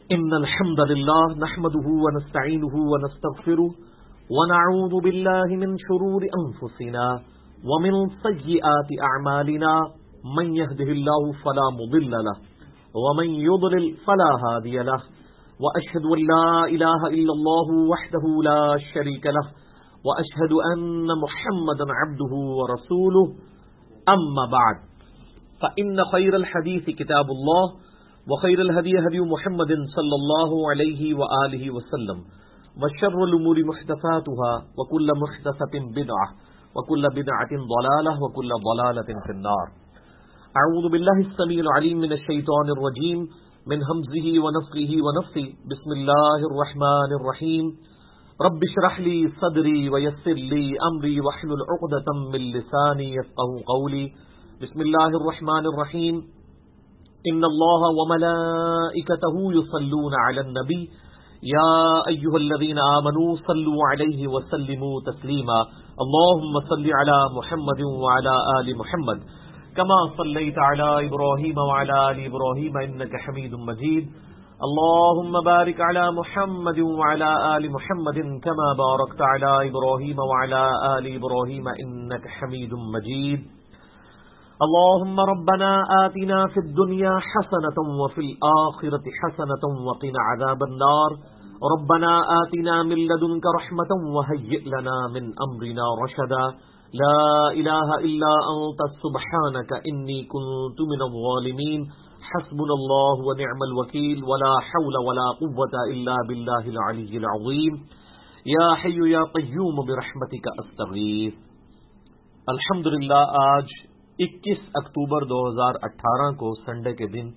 إن الحمد لله نحمده ونستعينه ونستغفره ونعوذ بالله من شرور أنفسنا ومن سيئات أعمالنا من يهده الله فلا مضل له ومن يضلل فلا هادي له وأشهد أن لا إله إلا الله وحده لا شريك له وأشهد أن محمدا عبده ورسوله أما بعد فإن خير الحديث كتاب الله وخير الهدي هدي محمد صلى الله عليه وآله وسلم وشر الأمور محدثاتها وكل محدثة بدعة وكل بدعة ضلالة وكل ضلالة في النار. أعوذ بالله السميع العليم من الشيطان الرجيم من همزه ونفخه ونفثه. بسم الله الرحمن الرحيم. رب اشرح لي صدري ويسر لي أمري واحلل عقدة من لساني يفقهوا قولي. بسم الله الرحمن الرحيم. إن الله وملائكته يصلون على النبي يا أيها الذين آمنوا صلوا عليه وسلموا تسليما. اللهم صل على محمد وعلى آل محمد كما صليت على إبراهيم وعلى آل إبراهيم إنك حميد مجيد. اللهم بارك على محمد وعلى آل محمد كما باركت على إبراهيم وعلى آل إبراهيم إنك حميد مجيد. اللهم ربنا آتنا في الدنيا حسنة وفي الآخرة حسنة وقنا عذاب النار. ربنا آتنا من لدنك رحمة وهيئ لنا من أمرنا رشدا. لا إله إلا أنت سبحانك إني كنت من الظالمين. حسبنا الله ونعم الوكيل ولا حول ولا قوة إلا بالله العلي العظيم. يا حي يا قيوم برحمتك أستغيث. الحمدللہ آج 21 اکتوبر 2018 کو سنڈے کے دن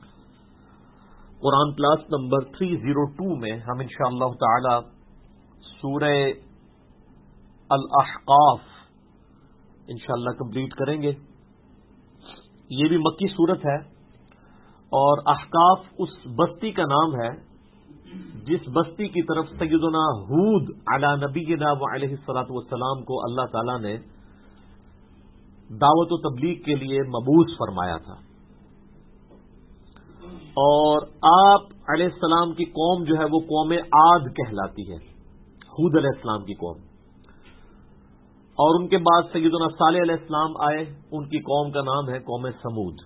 قرآن کلاس نمبر 302 میں ہم انشاءاللہ تعالی سورہ الاحقاف انشاءاللہ کمپلیٹ کریں گے. یہ بھی مکی سورت ہے اور احقاف اس بستی کا نام ہے جس بستی کی طرف سیدنا ہود علی نبینا علیہ الصلوۃ والسلام کو اللہ تعالی نے دعوت و تبلیغ کے لیے مبعوث فرمایا تھا. اور آپ علیہ السلام کی قوم جو ہے وہ قوم عاد کہلاتی ہے، ہود علیہ السلام کی قوم. اور ان کے بعد سیدنا صالح علیہ السلام آئے، ان کی قوم کا نام ہے قوم سمود.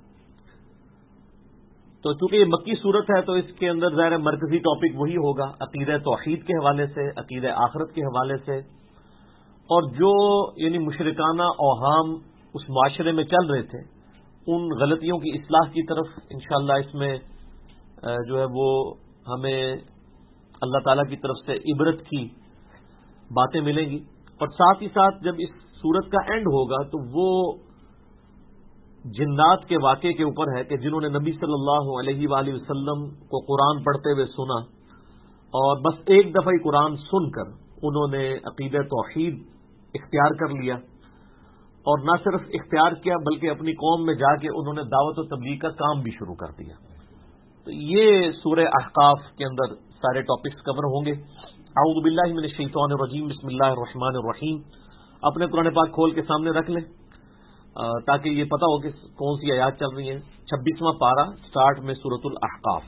تو چونکہ یہ مکی صورت ہے تو اس کے اندر ظاہر مرکزی ٹاپک وہی ہوگا، عقیدہ توحید کے حوالے سے، عقیدہ آخرت کے حوالے سے، اور جو یعنی مشرکانہ اوہام اس معاشرے میں چل رہے تھے ان غلطیوں کی اصلاح کی طرف انشاءاللہ اس میں جو ہے وہ ہمیں اللہ تعالیٰ کی طرف سے عبرت کی باتیں ملیں گی. اور ساتھ ہی ساتھ جب اس سورت کا اینڈ ہوگا تو وہ جنات کے واقعے کے اوپر ہے کہ جنہوں نے نبی صلی اللہ علیہ وآلہ وسلم کو قرآن پڑھتے ہوئے سنا اور بس ایک دفعہ ہی قرآن سن کر انہوں نے عقیدہ توحید اختیار کر لیا، اور نہ صرف اختیار کیا بلکہ اپنی قوم میں جا کے انہوں نے دعوت و تبلیغ کا کام بھی شروع کر دیا. تو یہ سورہ احقاف کے اندر سارے ٹاپکس کور ہوں گے. اعوذ باللہ من الشیطان الرجیم. بسم اللہ الرحمن الرحیم. اپنے قرآن پاک کھول کے سامنے رکھ لیں تاکہ یہ پتہ ہو کہ کون سی آیات چل رہی ہیں. 26واں پارہ سٹارٹ میں سورۃ الاحقاف.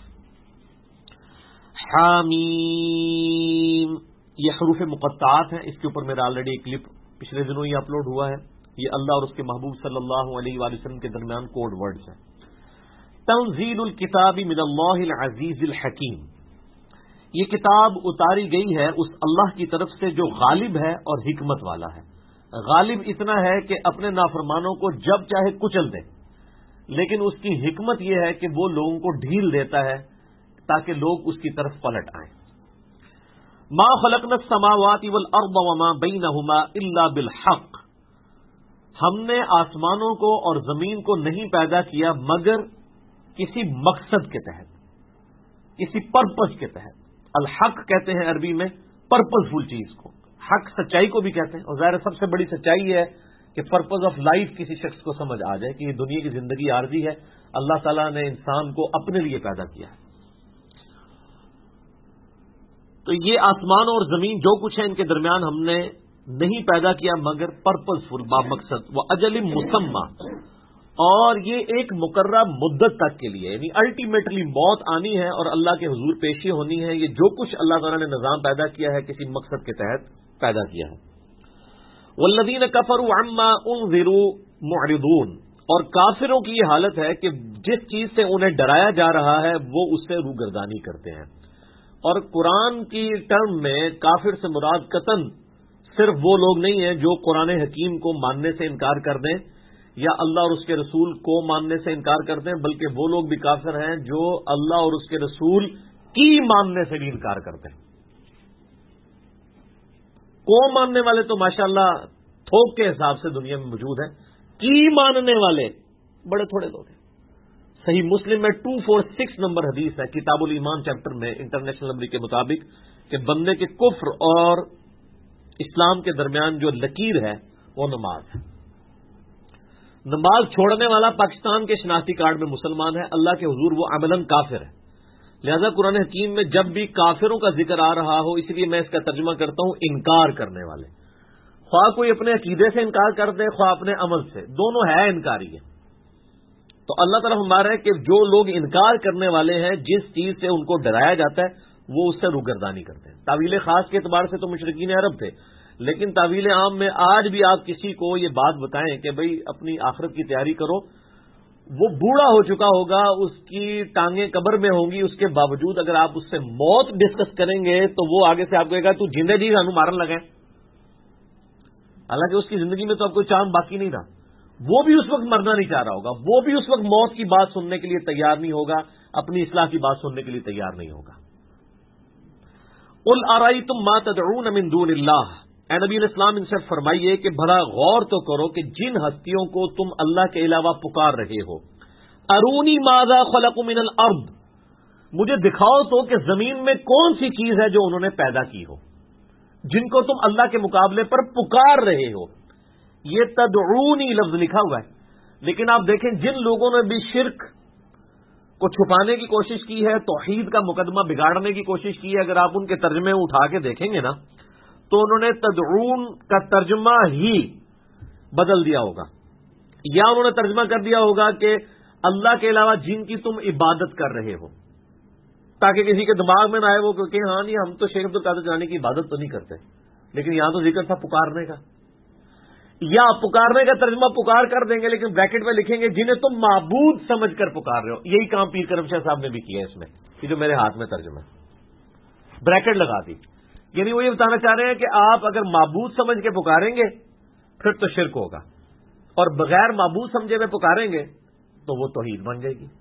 حامیم. یہ حروف مقطعات ہیں. اس کے اوپر میرا آلریڈی ایک کلپ پچھلے دنوں ہی اپلوڈ ہوا ہے. یہ اللہ اور اس کے محبوب صلی اللہ علیہ وآلہ وسلم کے درمیان کوڈ ورڈز ہیں. تنزیل الکتاب من اللہ العزیز الحکیم. یہ کتاب اتاری گئی ہے اس اللہ کی طرف سے جو غالب ہے اور حکمت والا ہے. غالب اتنا ہے کہ اپنے نافرمانوں کو جب چاہے کچل دے، لیکن اس کی حکمت یہ ہے کہ وہ لوگوں کو ڈھیل دیتا ہے تاکہ لوگ اس کی طرف پلٹ آئیں. ما خلقنا السماوات والارض وما بینہما الا بالحق. ہم نے آسمانوں کو اور زمین کو نہیں پیدا کیا مگر کسی مقصد کے تحت، کسی پرپز کے تحت. الحق کہتے ہیں عربی میں پرپز فل چیز کو. حق سچائی کو بھی کہتے ہیں، اور ظاہر سب سے بڑی سچائی ہے کہ پرپز آف لائف کسی شخص کو سمجھ آ جائے کہ یہ دنیا کی زندگی عارضی ہے، اللہ تعالیٰ نے انسان کو اپنے لیے پیدا کیا ہے. تو یہ آسمان اور زمین جو کچھ ہے ان کے درمیان ہم نے نہیں پیدا کیا مگر پرپز فل با مقصد. وہ اجل مسمى، اور یہ ایک مقررہ مدت تک کے لیے، یعنی الٹیمیٹلی موت آنی ہے اور اللہ کے حضور پیشی ہونی ہے. یہ جو کچھ اللہ تعالیٰ نے نظام پیدا کیا ہے کسی مقصد کے تحت پیدا کیا ہے. والذین کفروا عما انذروا معرضون، اور کافروں کی یہ حالت ہے کہ جس چیز سے انہیں ڈرایا جا رہا ہے وہ اس سے روگردانی کرتے ہیں. اور قرآن کی ٹرم میں کافر سے مراد قطعاً صرف وہ لوگ نہیں ہیں جو قرآن حکیم کو ماننے سے انکار کر دیں یا اللہ اور اس کے رسول کو ماننے سے انکار کر دیں، بلکہ وہ لوگ بھی کافر ہیں جو اللہ اور اس کے رسول کی ماننے سے بھی انکار کرتے ہیں. کو ماننے والے تو ماشاءاللہ تھوک کے حساب سے دنیا میں موجود ہیں، کی ماننے والے بڑے تھوڑے لوگ ہیں. صحیح مسلم میں 246 نمبر حدیث ہے کتاب الایمان چیپٹر میں انٹرنیشنل نمبر کے مطابق کہ بندے کے کفر اور اسلام کے درمیان جو لکیر ہے وہ نماز ہے. نماز چھوڑنے والا پاکستان کے شناختی کارڈ میں مسلمان ہے، اللہ کے حضور وہ عملاً کافر ہے. لہذا قرآن حکیم میں جب بھی کافروں کا ذکر آ رہا ہو، اس لیے میں اس کا ترجمہ کرتا ہوں انکار کرنے والے. خواہ کوئی اپنے عقیدے سے انکار کر دے، خواہ اپنے عمل سے، دونوں ہے انکاری ہے. تو اللہ تعالیٰ ہمارا رہا ہے کہ جو لوگ انکار کرنے والے ہیں جس چیز سے ان کو ڈرایا جاتا ہے وہ اس سے روگردانی کرتے ہیں. تعویل خاص کے اعتبار سے تو مشرکین عرب تھے، لیکن تعویل عام میں آج بھی آپ کسی کو یہ بات بتائیں کہ بھئی اپنی آخرت کی تیاری کرو، وہ بوڑھا ہو چکا ہوگا، اس کی ٹانگیں قبر میں ہوں گی، اس کے باوجود اگر آپ اس سے موت ڈسکس کریں گے تو وہ آگے سے آپ کو کہے گا تو جندے جی ہنو مارن لگے. حالانکہ اس کی زندگی میں تو اب کوئی چاند باقی نہیں رہا. وہ بھی اس وقت مرنا نہیں چاہ رہا ہوگا، وہ بھی اس وقت موت کی بات سننے کے لیے تیار نہیں ہوگا، اپنی اصلاح کی بات سننے کے لیے تیار نہیں ہوگا. قل ارأیتم ما تدعون من دون اللہ، اے نبی علیہ السلام ان سے فرمائیے کہ بھلا غور تو کرو کہ جن ہستیوں کو تم اللہ کے علاوہ پکار رہے ہو، ارونی ماذا خلقوا من الارض، مجھے دکھاؤ تو کہ زمین میں کون سی چیز ہے جو انہوں نے پیدا کی ہو، جن کو تم اللہ کے مقابلے پر پکار رہے ہو. یہ تدعونی لفظ لکھا ہوا ہے، لیکن آپ دیکھیں جن لوگوں نے بھی شرک کو چھپانے کی کوشش کی ہے، توحید کا مقدمہ بگاڑنے کی کوشش کی ہے، اگر آپ ان کے ترجمے اٹھا کے دیکھیں گے نا تو انہوں نے تدعون کا ترجمہ ہی بدل دیا ہوگا، یا انہوں نے ترجمہ کر دیا ہوگا کہ اللہ کے علاوہ جن کی تم عبادت کر رہے ہو، تاکہ کسی کے دماغ میں نہ آئے وہ کہ ہاں نہیں ہم تو شیخ عبد القادر جانی کی عبادت تو نہیں کرتے، لیکن یہاں تو ذکر تھا پکارنے کا. یا پکارنے کا ترجمہ پکار کر دیں گے لیکن بریکٹ میں لکھیں گے جنہیں تم معبود سمجھ کر پکار رہے ہو. یہی کام پیر کرم شاہ صاحب نے بھی کیا ہے اس میں، یہ جو میرے ہاتھ میں ترجمہ ہے بریکٹ لگا دی. یعنی وہ یہ بتانا چاہ رہے ہیں کہ آپ اگر معبود سمجھ کے پکاریں گے پھر تو شرک ہوگا، اور بغیر معبود سمجھے ہوئے پکاریں گے تو وہ توحید بن جائے گی.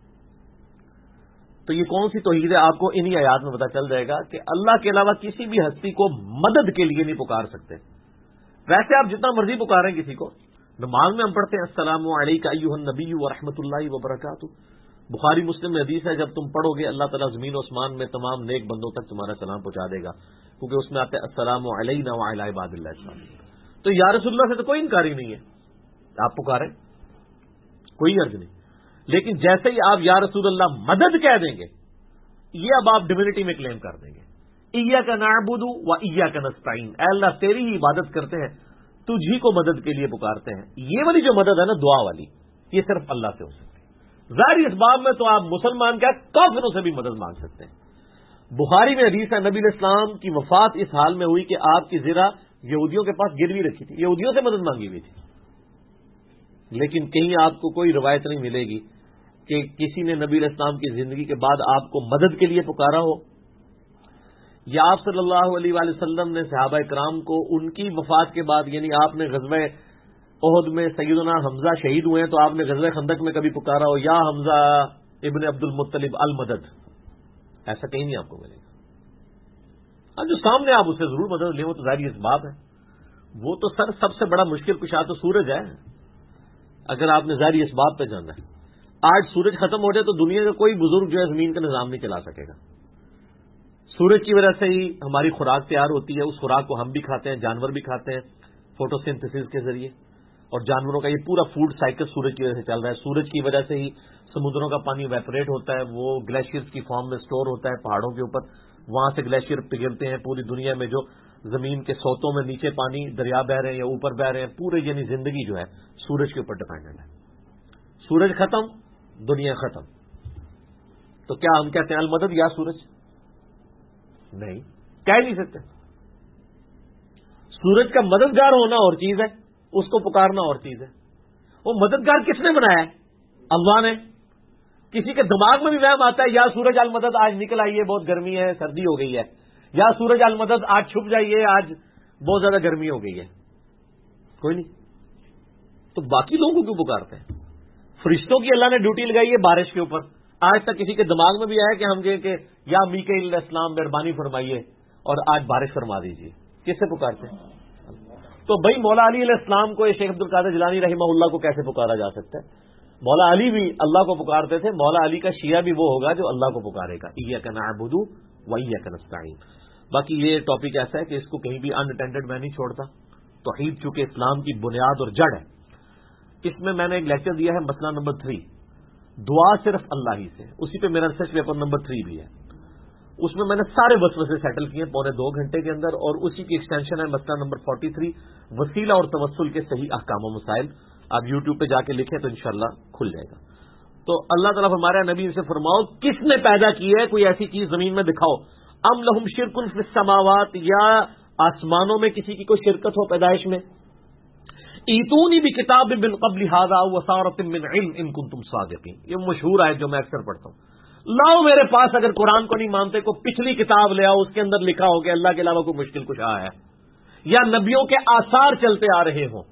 تو یہ کون سی توحید ہے آپ کو انہی آیات میں پتہ چل جائے گا کہ اللہ کے علاوہ کسی بھی ہستی کو مدد کے لیے نہیں پکار سکتے. ویسے آپ جتنا مرضی پکاریں کسی کو، نماز میں ہم پڑھتے ہیں السلام علیکم ایھا النبی ورحمۃ اللہ وبرکاتہ، بخاری مسلم میں حدیث ہے جب تم پڑھو گے اللہ تعالیٰ زمین و آسمان میں تمام نیک بندوں تک تمہارا سلام پہنچا دے گا، کیونکہ اس میں آتے ہیں السلام علینا وعلی عباد اللہ الصالحین. تو یا رسول اللہ سے تو کوئی انکار ہی نہیں ہے، آپ پکاریں کوئی عرض نہیں. لیکن جیسے ہی آپ یا رسول اللہ مدد کہہ دیں گے، یہ اب آپ ڈیوینٹی میں کلیم کر دیں گے. ایاک نعبد و ایاک نستعین، اے اللہ تیری ہی عبادت کرتے ہیں، تجھ ہی کو مدد کے لیے پکارتے ہیں. یہ والی جو مدد ہے نا دعا والی، یہ صرف اللہ سے ہو سکتی ہے. ظاہر اس باب میں تو آپ مسلمان کیا کافروں سے بھی مدد مانگ سکتے ہیں. بخاری میں حدیث ہے نبی علیہ السلام کی وفات اس حال میں ہوئی کہ آپ کی زرہ یہودیوں کے پاس گروی رکھی تھی، یہودیوں سے مدد مانگی ہوئی تھی. لیکن کہیں آپ کو کوئی روایت نہیں ملے گی کہ کسی نے نبی علیہ السلام کی زندگی کے بعد آپ کو مدد کے لیے پکارا ہو، یا آپ صلی اللہ علیہ وآلہ وسلم نے صحابہ کرام کو ان کی وفات کے بعد، یعنی آپ نے غزوہ احد میں سیدنا حمزہ شہید ہوئے ہیں تو آپ نے غزوہ خندق میں کبھی پکارا ہو یا حمزہ ابن عبد المطلب المدد، ایسا کہیں نہیں آپ کو ملے گا. ہاں جو سامنے آپ اسے ضرور مدد لیں وہ تو ظاہری اسباب ہے. وہ تو سب سے بڑا مشکل کشا تو سورج ہے، اگر آپ نے ظاہری اسباب پہ جانا ہے. آج سورج ختم ہو جائے تو دنیا کا کوئی بزرگ جو ہے زمین کا نظام نہیں چلا سکے گا. سورج کی وجہ سے ہی ہماری خوراک تیار ہوتی ہے، اس خوراک کو ہم بھی کھاتے ہیں، جانور بھی کھاتے ہیں فوٹو سنتھسس کے ذریعے، اور جانوروں کا یہ پورا فوڈ سائیکل سورج کی وجہ سے چل رہا ہے. سورج کی وجہ سے ہی سمندروں کا پانی ویپوریٹ ہوتا ہے، وہ گلیشیئرز کی فارم میں سٹور ہوتا ہے پہاڑوں کے اوپر، وہاں سے گلیشیئر پگھلتے ہیں. پوری دنیا میں جو زمین کے سوتوں میں نیچے پانی دریا بہ رہے ہیں یا اوپر بہ رہے ہیں، پورے یعنی زندگی جو ہے سورج کے اوپر ڈپینڈنٹ ہے. سورج ختم، دنیا ختم، تو کیا ہم کہتے ہیں المدد یا سورج؟ نہیں، کہہ نہیں سکتے. سورج کا مددگار ہونا اور چیز ہے، اس کو پکارنا اور چیز ہے. وہ مددگار کس نے بنایا ہے؟ اللہ نے. کسی کے دماغ میں بھی وہم آتا ہے یا سورج المدد آج نکل آئیے، بہت گرمی ہے، سردی ہو گئی ہے، یا سورج المدد آج چھپ جائیے، آج بہت زیادہ گرمی ہو گئی ہے؟ کوئی نہیں. تو باقی لوگوں کو کیوں پکارتے ہیں؟ فرشتوں کی اللہ نے ڈیوٹی لگائی ہے بارش کے اوپر. آج تک کسی کے دماغ میں بھی آیا کہ ہم کہیں کہ یا میکائیل علیہ السلام مہربانی فرمائیے اور آج بارش فرما دیجیے؟ کس سے پکارتے ہیں؟ تو بھائی مولا علی علیہ السلام کو، شیخ عبد القادر جیلانی رحمہ اللہ کو کیسے پکارا جا سکتا ہے؟ مولا علی بھی اللہ کو پکارتے تھے. مولا علی کا شیعہ بھی وہ ہوگا جو اللہ کو پکارے گا. ایاک نعبد و ایاک نستعین. باقی یہ ٹاپک ایسا ہے کہ اس کو کہیں بھی ان اٹینڈڈ میں نہیں چھوڑتا. توحید چونکہ اسلام کی بنیاد اور جڑ ہے. اس میں نے ایک لیکچر دیا ہے مسئلہ نمبر 3، دعا صرف اللہ ہی سے. اسی پہ میرا ریسرچ پیپر نمبر 3 بھی ہے. اس میں نے سارے وسوسے سیٹل کیے پونے 2 گھنٹے کے اندر، اور اسی کی ایکسٹینشن ہے مسئلہ نمبر 43، وسیلہ اور توسل کے صحیح احکام و مسائل. آپ یوٹیوب پہ جا کے لکھیں تو انشاءاللہ کھل جائے گا. تو اللہ تعالیٰ ہمارے نبی سے فرماؤ کس نے پیدا کی ہے؟ کوئی ایسی چیز زمین میں دکھاؤ. ام لہم شرک فی السماوات، یا آسمانوں میں کسی کی کوئی شرکت ہو پیدائش میں. ایتونی بکتاب من قبل ھذا وسارۃ من علم ان کنتم صادقین. یہ مشہور ہے جو میں اکثر پڑھتا ہوں. لاؤ میرے پاس، اگر قرآن کو نہیں مانتے کو پچھلی کتاب لے آؤ، اس کے اندر لکھا ہو کہ اللہ کے علاوہ کوئی مشکل کشا ہے، یا نبیوں کے آثار چلتے آ رہے ہوں.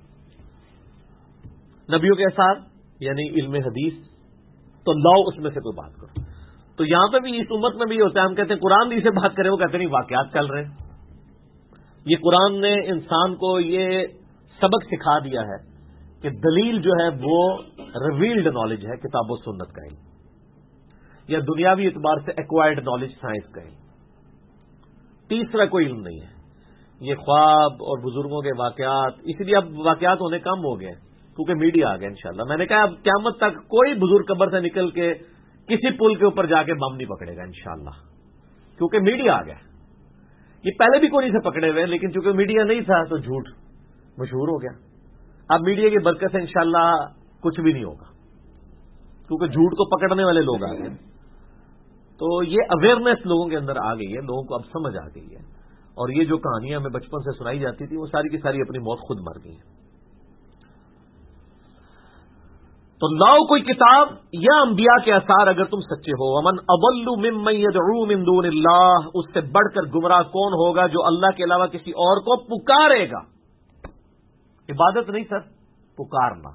نبیوں کے آثار یعنی علم حدیث. تو لاؤ اس میں سے کوئی بات کرو. تو یہاں پہ بھی اس امت میں بھی ہوتا ہے، ہم کہتے ہیں قرآن بھی سے بات کرے، وہ کہتے ہیں نہیں واقعات چل رہے ہیں. یہ قرآن نے انسان کو یہ سبق سکھا دیا ہے کہ دلیل جو ہے وہ ریویلڈ نالج ہے، کتاب و سنت کا علم، یا دنیاوی اعتبار سے ایکوائرڈ نالج سائنس کا علم. تیسرا کوئی علم نہیں ہے. یہ خواب اور بزرگوں کے واقعات، اس لیے اب واقعات ہونے کم ہو گئے کیونکہ میڈیا آ گیا. انشاءاللہ میں نے کہا اب قیامت تک کوئی بزرگ قبر سے نکل کے کسی پل کے اوپر جا کے بم نہیں پکڑے گا انشاءاللہ، کیونکہ میڈیا آ گیا. یہ پہلے بھی کوئی سے پکڑے ہوئے، لیکن چونکہ میڈیا نہیں تھا تو جھوٹ مشہور ہو گیا. اب میڈیا کی برکت سے انشاءاللہ کچھ بھی نہیں ہوگا، کیونکہ جھوٹ کو پکڑنے والے لوگ آ گئے. تو یہ اویئرنیس لوگوں کے اندر آ گئی ہے، لوگوں کو اب سمجھ آ گئی ہے. اور یہ جو کہانیاں ہمیں بچپن سے سنائی جاتی تھی وہ ساری کی ساری اپنی موت خود مر گئی ہیں. تو لاؤ کوئی کتاب یا انبیاء کے آثار اگر تم سچے ہو. ومن اضل ممن يدعو من دون اللہ، اس سے بڑھ کر گمراہ کون ہوگا جو اللہ کے علاوہ کسی اور کو پکارے گا. عبادت نہیں سر، پکارنا،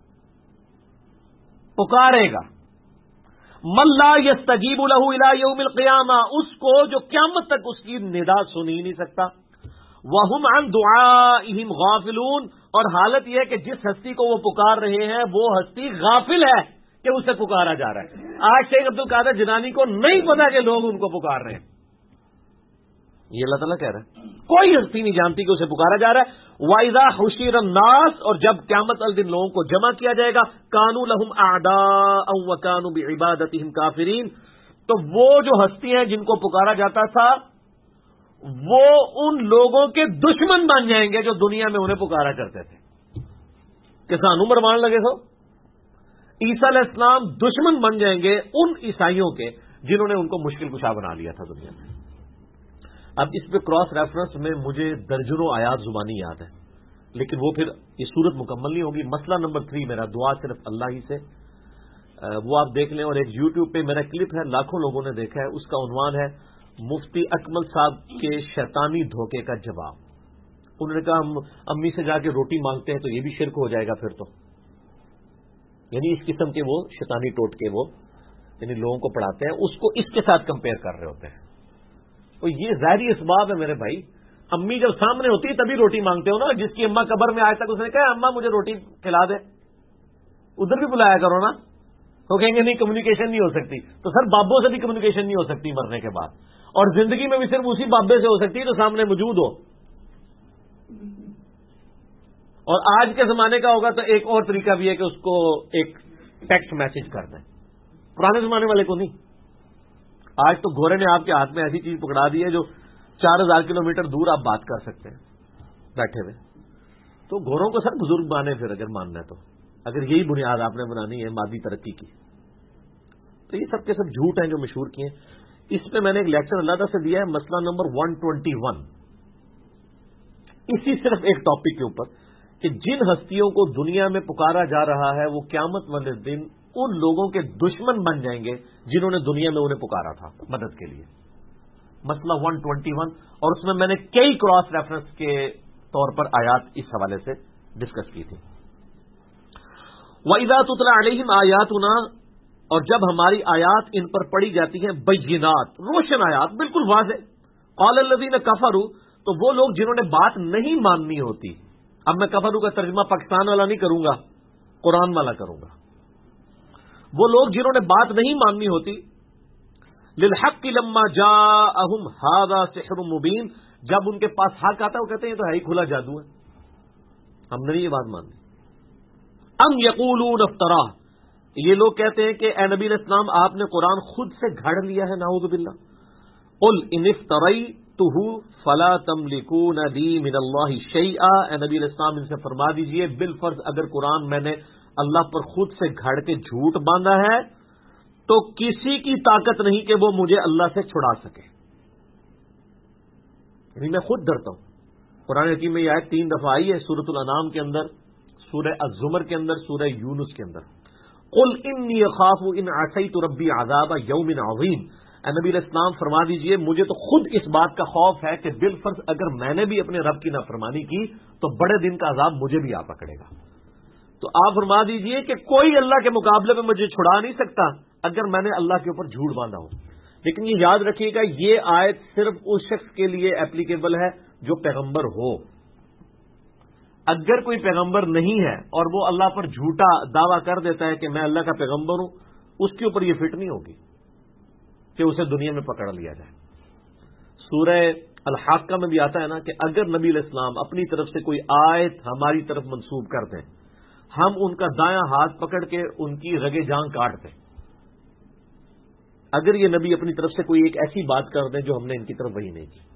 پکارے گا. من لا يستجیب له الى یوم القیامہ، اس کو جو قیامت تک اس کی ندا سن ہی نہیں سکتا. وَهُمْ عَنْ دُعَائِهِمْ غَافِلُونَ، اور حالت یہ ہے کہ جس ہستی کو وہ پکار رہے ہیں وہ ہستی غافل ہے کہ اسے پکارا جا رہا ہے. آج شیخ عبد القادر جیلانی کو نہیں پتا کہ لوگ ان کو پکار رہے ہیں. یہ اللہ تعالیٰ کہہ رہا ہے کوئی ہستی نہیں جانتی کہ اسے پکارا جا رہا ہے. وَإِذَا حُشِرَ النَّاسُ، اور جب قیامت الدن لوگوں کو جمع کیا جائے گا، كَانُوا لَهُمْ أَعْدَاءً وَكَانُوا بِعِبَادَتِهِمْ كَافِرِينَ، تو وہ جو ہستی ہیں جن کو پکارا جاتا تھا وہ ان لوگوں کے دشمن بن جائیں گے جو دنیا میں انہیں پکارا کرتے تھے کہ سانو مرمان لگے سو. عیسیٰ علیہ السلام دشمن بن جائیں گے ان عیسائیوں کے جنہوں نے ان کو مشکل کشا بنا لیا تھا دنیا میں. اب اس پہ کراس ریفرنس میں مجھے درجنوں آیات زبانی یاد ہے، لیکن وہ پھر یہ صورت مکمل نہیں ہوگی. مسئلہ نمبر 3 میرا، دعا صرف اللہ ہی سے، وہ آپ دیکھ لیں. اور ایک یوٹیوب پہ میرا کلپ ہے، لاکھوں لوگوں نے دیکھا ہے. اس کا عنوان ہے مفتی اکمل صاحب کے شیطانی دھوکے کا جواب. انہوں نے کہا ہم امی سے جا کے روٹی مانگتے ہیں تو یہ بھی شرک ہو جائے گا پھر تو. یعنی اس قسم کے وہ شیطانی ٹوٹکے وہ یعنی لوگوں کو پڑھاتے ہیں، اس کو اس کے ساتھ کمپیئر کر رہے ہوتے ہیں. تو یہ ظاہری اسباب ہے میرے بھائی. امی جب سامنے ہوتی ہے تبھی روٹی مانگتے ہو نا. جس کی اماں قبر میں آج تک اس نے کہا اماں مجھے روٹی کھلا دے، ادھر بھی بلایا کرو نا. وہ کہیں گے نہیں کمیونیکیشن نہیں ہو سکتی. تو سر بابوں سے بھی کمیونیکیشن نہیں ہو سکتی مرنے کے بعد، اور زندگی میں بھی صرف اسی بابے سے ہو سکتی ہے جو سامنے موجود ہو. اور آج کے زمانے کا ہوگا تو ایک اور طریقہ بھی ہے کہ اس کو ایک ٹیکسٹ میسج کر دیں. پرانے زمانے والے کو نہیں. آج تو گھوڑے نے آپ کے ہاتھ میں ایسی چیز پکڑا دی ہے جو 4000 کلومیٹر دور آپ بات کر سکتے ہیں بیٹھے ہوئے. تو گھوڑوں کو سر بزرگ مانے پھر اگر ماننا ہے تو اگر یہی بنیاد آپ نے بنانی ہے مادی ترقی کی، تو یہ سب کے سب جھوٹ ہیں جو مشہور کیے ہیں۔ اس پہ میں نے ایک لیکچر علیحدہ سے دیا ہے، مسئلہ نمبر 121، اسی صرف ایک ٹاپک کے اوپر کہ جن ہستیوں کو دنیا میں پکارا جا رہا ہے وہ قیامت والے دن ان لوگوں کے دشمن بن جائیں گے جنہوں نے دنیا میں انہیں پکارا تھا مدد کے لیے۔ مسئلہ 121، اور اس میں میں نے کئی کراس ریفرنس کے طور پر آیات اس حوالے سے ڈسکس کی تھی۔ وَإِذَا تُتْلَىٰ عَلَيْهِمْ آيَاتُنَا، اور جب ہماری آیات ان پر پڑھی جاتی ہیں، بینات، روشن آیات، بالکل واضح، قال الذین کفروا، تو وہ لوگ جنہوں نے بات نہیں ماننی ہوتی، اب میں کفروا کا ترجمہ پاکستان والا نہیں کروں گا، قرآن والا کروں گا، وہ لوگ جنہوں نے بات نہیں ماننی ہوتی، للحق لما جاءہم ھذا سحر مبین، جب ان کے پاس حق آتا ہے وہ کہتے ہیں یہ تو ہے ہی کھلا جادو ہے، ہم نے نہیں یہ بات ماننی۔ ام یقولون افتراہ، یہ لوگ کہتے ہیں کہ اے نبی علیہ السلام آپ نے قرآن خود سے گھڑ لیا ہے، نعوذ باللہ۔ قل ان افتریتہ فلا تملکون لی من اللہ شیئا، اے نبی علیہ السلام ان سے فرما دیجئے بالفرض اگر قرآن میں نے اللہ پر خود سے گھڑ کے جھوٹ باندھا ہے تو کسی کی طاقت نہیں کہ وہ مجھے اللہ سے چھڑا سکے، یعنی میں خود ڈرتا ہوں۔ قرآن حکیم میں یہ آیت 3 دفعہ آئی ہے، سورۃ الانعام کے اندر، سورہ الزمر کے اندر، سورہ یونس کے اندر۔ قل انی اخاف ان عصیت ربی عذاب یوم عظیم، اے نبی علیہ السلام فرما دیجئے مجھے تو خود اس بات کا خوف ہے کہ بالفرض اگر میں نے بھی اپنے رب کی نافرمانی کی تو بڑے دن کا عذاب مجھے بھی آ پکڑے گا۔ تو آپ فرما دیجئے کہ کوئی اللہ کے مقابلے میں مجھے چھڑا نہیں سکتا اگر میں نے اللہ کے اوپر جھوٹ باندھا ہو۔ لیکن یہ یاد رکھیے گا یہ آیت صرف اس شخص کے لیے اپلیکیبل ہے جو پیغمبر ہو۔ اگر کوئی پیغمبر نہیں ہے اور وہ اللہ پر جھوٹا دعویٰ کر دیتا ہے کہ میں اللہ کا پیغمبر ہوں، اس کے اوپر یہ فٹ نہیں ہوگی کہ اسے دنیا میں پکڑ لیا جائے۔ سورہ الحاقہ میں بھی آتا ہے نا کہ اگر نبی علیہ السلام اپنی طرف سے کوئی آیت ہماری طرف منسوب کر دیں، ہم ان کا دایاں ہاتھ پکڑ کے ان کی رگے جان کاٹ دیں۔ اگر یہ نبی اپنی طرف سے کوئی ایک ایسی بات کر دیں جو ہم نے ان کی طرف وہی نہیں کی،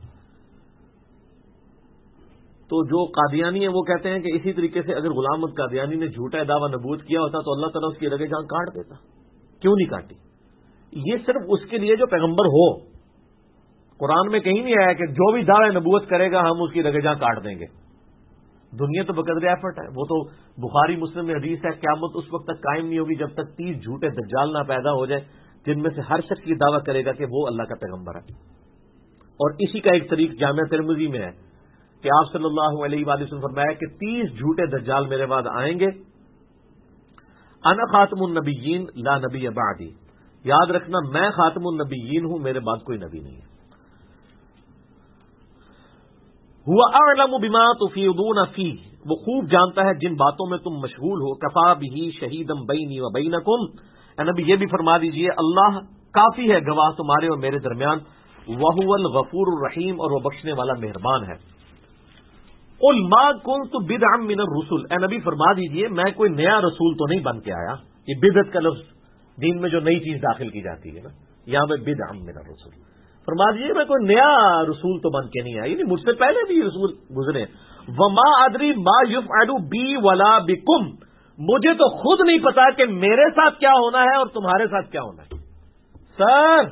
تو جو قادیانی ہیں وہ کہتے ہیں کہ اسی طریقے سے اگر غلام احمد قادیانی نے جھوٹا دعویٰ نبوت کیا ہوتا تو اللہ تعالیٰ اس کی رگے جان کاٹ دیتا، کیوں نہیں کاٹی؟ یہ صرف اس کے لیے جو پیغمبر ہو۔ قرآن میں کہیں نہیں آیا کہ جو بھی دعوی نبوت کرے گا ہم اس کی رگے جان کاٹ دیں گے۔ دنیا تو بقدر ایفرٹ ہے، وہ تو بخاری مسلم میں حدیث ہے قیامت اس وقت تک قائم نہیں ہوگی جب تک 30 جھوٹے دجال نہ پیدا ہو جائے جن میں سے ہر شخص یہ دعویٰ کرے گا کہ وہ اللہ کا پیغمبر ہے۔ اور اسی کا ایک طریق جامعہ ترمذی میں ہے کہ آپ صلی اللہ علیہ وآلہ وسلم فرمایا کہ 30 جھوٹے دجال میرے بعد آئیں گے، انا خاتم النبیین لا نبی بعدی، یاد رکھنا میں خاتم النبیین ہوں، میرے بعد کوئی نبی نہیں ہے۔ ہوا اعلم بما تفیضون فیہ، وہ خوب جانتا ہے جن باتوں میں تم مشغول ہو، کفا بہ شہیدا بینی و بینکم، اے نبی یہ بھی فرما دیجئے اللہ کافی ہے گواہ تمہارے اور میرے درمیان، وہو الغفور الرحیم، اور وہ بخشنے والا مہربان ہے۔ قل ما کنت بدعا من الرسل، اے نبی فرما دیجئے میں کوئی نیا رسول تو نہیں بن کے آیا۔ یہ بدعت کا لفظ دین میں جو نئی چیز داخل کی جاتی ہے نا، یہاں پہ بدعا من الرسل، فرما دیجئے میں کوئی نیا رسول تو بن کے نہیں آیا، یعنی مجھ سے پہلے بھی رسول گزرے۔ وما ادری ما یفعل بی ولا بکم، مجھے تو خود نہیں پتا کہ میرے ساتھ کیا ہونا ہے اور تمہارے ساتھ کیا ہونا ہے۔ سر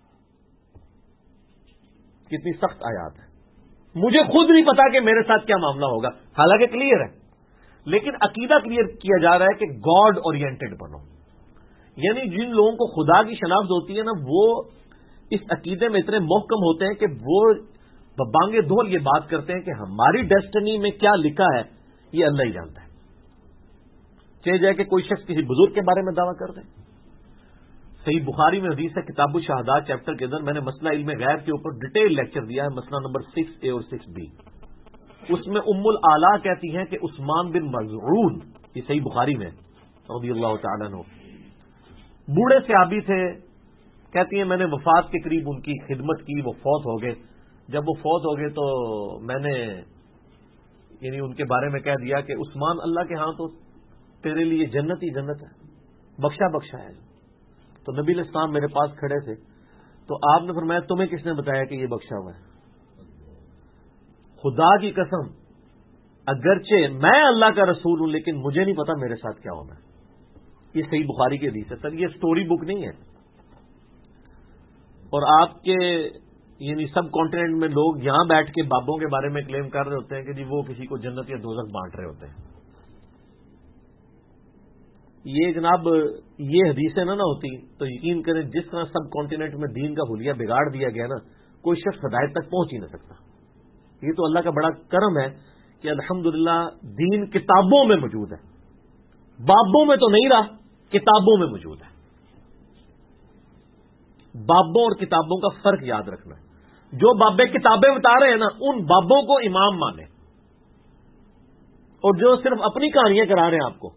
کتنی سخت آیات ہے، مجھے خود نہیں پتا کہ میرے ساتھ کیا معاملہ ہوگا، حالانکہ کلیئر ہے، لیکن عقیدہ کلیئر کیا جا رہا ہے کہ گاڈ اورینٹڈ بنو، یعنی جن لوگوں کو خدا کی شناخت ہوتی ہے نا وہ اس عقیدے میں اتنے محکم ہوتے ہیں کہ وہ ببانگے دھول یہ بات کرتے ہیں کہ ہماری ڈیسٹنی میں کیا لکھا ہے یہ اللہ ہی جانتا ہے، چاہے جائے کہ کوئی شخص کسی بزرگ کے بارے میں دعویٰ کر دے۔ صحیح بخاری میں حدیث ہے کتاب الشہادات چیپٹر کے اندر میں نے مسئلہ علم غیب کے اوپر ڈیٹیل لیکچر دیا ہے، مسئلہ نمبر 6A اور 6B، اس میں ام الاعلیٰ کہتی ہیں کہ عثمان بن مظعون، یہ صحیح بخاری میں رضی اللہ تعالیٰ عنہ، بوڑھے صحابی تھے، کہتی ہیں میں نے وفات کے قریب ان کی خدمت کی، وہ فوت ہو گئے، جب وہ فوت ہو گئے تو میں نے یعنی ان کے بارے میں کہہ دیا کہ عثمان اللہ کے ہاں تو تیرے لیے جنت ہی جنت ہے، بخشا بخشا ہے۔ تو نبی علیہ السلام میرے پاس کھڑے تھے تو آپ نے فرمایا تمہیں کس نے بتایا کہ یہ بخشا ہوا ہے؟ خدا کی قسم اگرچہ میں اللہ کا رسول ہوں لیکن مجھے نہیں پتا میرے ساتھ کیا ہونا ہے۔ یہ صحیح بخاری کی حدیث ہے سر، یہ سٹوری بک نہیں ہے۔ اور آپ کے یعنی سب کانٹیننٹ میں لوگ یہاں بیٹھ کے بابوں کے بارے میں کلیم کر رہے ہوتے ہیں کہ جی وہ کسی کو جنت یا دوزخ بانٹ رہے ہوتے ہیں۔ یہ جناب یہ حدیثیں نہ ہوتی تو یقین کریں جس طرح سب کانٹیننٹ میں دین کا حلیہ بگاڑ دیا گیا نا، کوئی شخص ہدایت تک پہنچ ہی نہ سکتا۔ یہ تو اللہ کا بڑا کرم ہے کہ الحمدللہ دین کتابوں میں موجود ہے، بابوں میں تو نہیں رہا، کتابوں میں موجود ہے۔ بابوں اور کتابوں کا فرق یاد رکھنا ہے۔ جو بابے کتابیں بتا رہے ہیں نا، ان بابوں کو امام مانے، اور جو صرف اپنی کہانیاں کرا رہے ہیں آپ کو،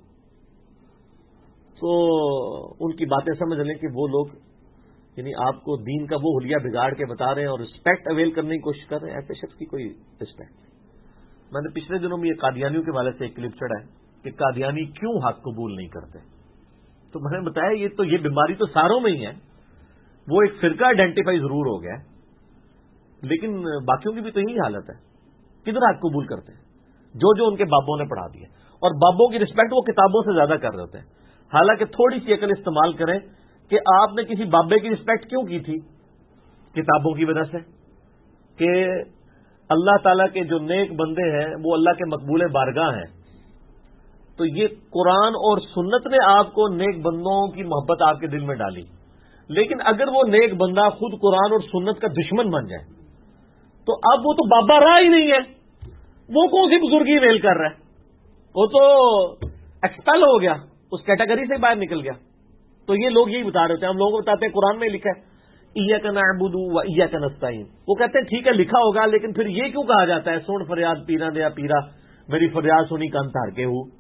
تو ان کی باتیں سمجھ لیں کہ وہ لوگ یعنی آپ کو دین کا وہ حلیہ بگاڑ کے بتا رہے ہیں اور رسپیکٹ اویل کرنے کی کوشش کر رہے ہیں۔ ایسے شخص کی کوئی رسپیکٹ نہیں۔ میں نے پچھلے دنوں میں یہ قادیانیوں کے حوالے سے ایک کلپ چڑھا ہے کہ قادیانی کیوں حق قبول نہیں کرتے، تو میں نے بتایا یہ بیماری تو ساروں میں ہی ہے۔ وہ ایک فرقہ آئیڈینٹیفائی ضرور ہو گیا ہے لیکن باقیوں کی بھی تو یہی حالت ہے۔ کدھر حق قبول کرتے ہیں؟ جو ان کے بابوں نے پڑھا دیا، اور بابوں کی رسپیکٹ وہ کتابوں سے زیادہ کر رہے ہوتے ہیں۔ حالانکہ تھوڑی سی عقل استعمال کریں کہ آپ نے کسی بابے کی رسپیکٹ کیوں کی تھی؟ کتابوں کی وجہ سے کہ اللہ تعالیٰ کے جو نیک بندے ہیں وہ اللہ کے مقبول بارگاہ ہیں، تو یہ قرآن اور سنت نے آپ کو نیک بندوں کی محبت آپ کے دل میں ڈالی۔ لیکن اگر وہ نیک بندہ خود قرآن اور سنت کا دشمن بن جائے تو اب وہ تو بابا رہا ہی نہیں ہے، وہ کون سی بزرگی ویل کر رہا ہے؟ وہ تو ایکسپیل ہو گیا، اس کیٹیگری سے باہر نکل گیا۔ تو یہ لوگ یہی بتا رہے ہوتے ہیں، ہم لوگوں کو بتاتے ہیں قرآن میں لکھا ہے ایاک نعبد و ایاک نستعین، وہ کہتے ہیں ٹھیک ہے لکھا ہوگا لیکن پھر یہ کیوں کہا جاتا ہے سن فریاد پیرا دیا پیرا میری فریاد سنی کان تار کے ہوں؟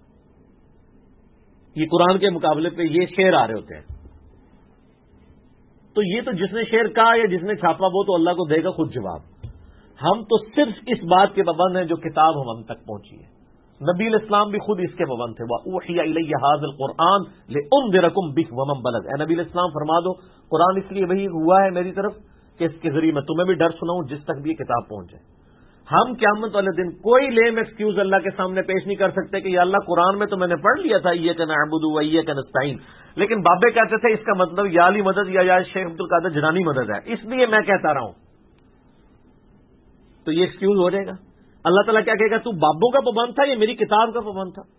یہ قرآن کے مقابلے پہ یہ شعر آ رہے ہوتے ہیں۔ تو یہ تو جس نے شعر کہا یا جس نے چھاپا وہ تو اللہ کو دے گا خود جواب۔ ہم تو صرف اس بات کے پابند ہیں جو کتاب ہم تک پہنچی ہے۔ نبی علیہ السلام بھی خود اس کے پابند تھے، وَأُوحِيَ إِلَيَّ هَٰذَا الْقُرْآنُ لِأُنذِرَكُم بِهِ وَمَن بَلَغَ۔ اے نبی علیہ السلام فرما دو قرآن اس لیے وہی ہوا ہے میری طرف کہ اس کے ذریعے میں تمہیں بھی ڈر سناؤں جس تک بھی یہ کتاب پہنچ جائے۔ ہم قیامت والے دن کوئی لیم ایکسکیوز اللہ کے سامنے پیش نہیں کر سکتے کہ یا اللہ قرآن میں تو میں نے پڑھ لیا تھا ایاک نعبد و ایاک نستعین، لیکن بابے کہتے تھے اس کا مطلب یا علی مدد یا شیخ عبد القادر جیلانی مدد ہے، اس لیے میں کہتا رہا ہوں، تو یہ ایکسکیوز ہو جائے گا۔ اللہ تعالیٰ کیا کہے گا تو بابوں کا پابند تھا یا میری کتاب کا پابند تھا؟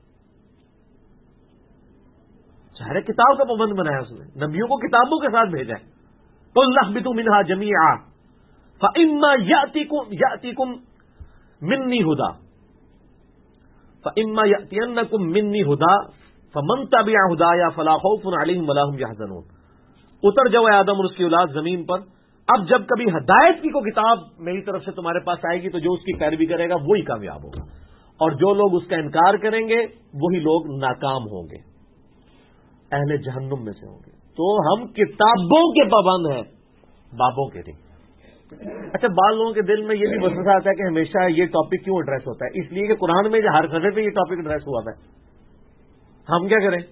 ظاہر کتاب کا پابند بنایا اس نے، نبیوں کو کتابوں کے ساتھ بھیجا ہے۔ قُلْ اهْبِطُوا مِنْهَا جَمِيعًا فَإِمَّا يَأْتِيكُم مِّنِّي هُدًى فَإِمَّا يَأْتِيَنَّكُم مِّنِّي هُدًى فَمَن تَبِعَ هُدَايَ فَلَا خَوْفٌ عَلَيْهِمْ وَلَا هُمْ يَحْزَنُونَ۔ اتر جاؤ اے آدم اور اس کی اولاد زمین پر، اب جب کبھی ہدایت کی کوئی کتاب میری طرف سے تمہارے پاس آئے گی تو جو اس کی پیروی کرے گا وہی کامیاب ہوگا، اور جو لوگ اس کا انکار کریں گے وہی لوگ ناکام ہوں گے، اہل جہنم میں سے ہوں گے۔ تو ہم کتابوں کے پابند ہیں، بابوں کے نہیں۔ اچھا بعض لوگوں کے دل میں یہ بھی وسوسہ آتا ہے کہ ہمیشہ یہ ٹاپک کیوں ایڈریس ہوتا ہے؟ اس لیے کہ قرآن میں ہر صفحے پہ یہ ٹاپک ایڈریس ہوا ہے، ہم کیا کریں؟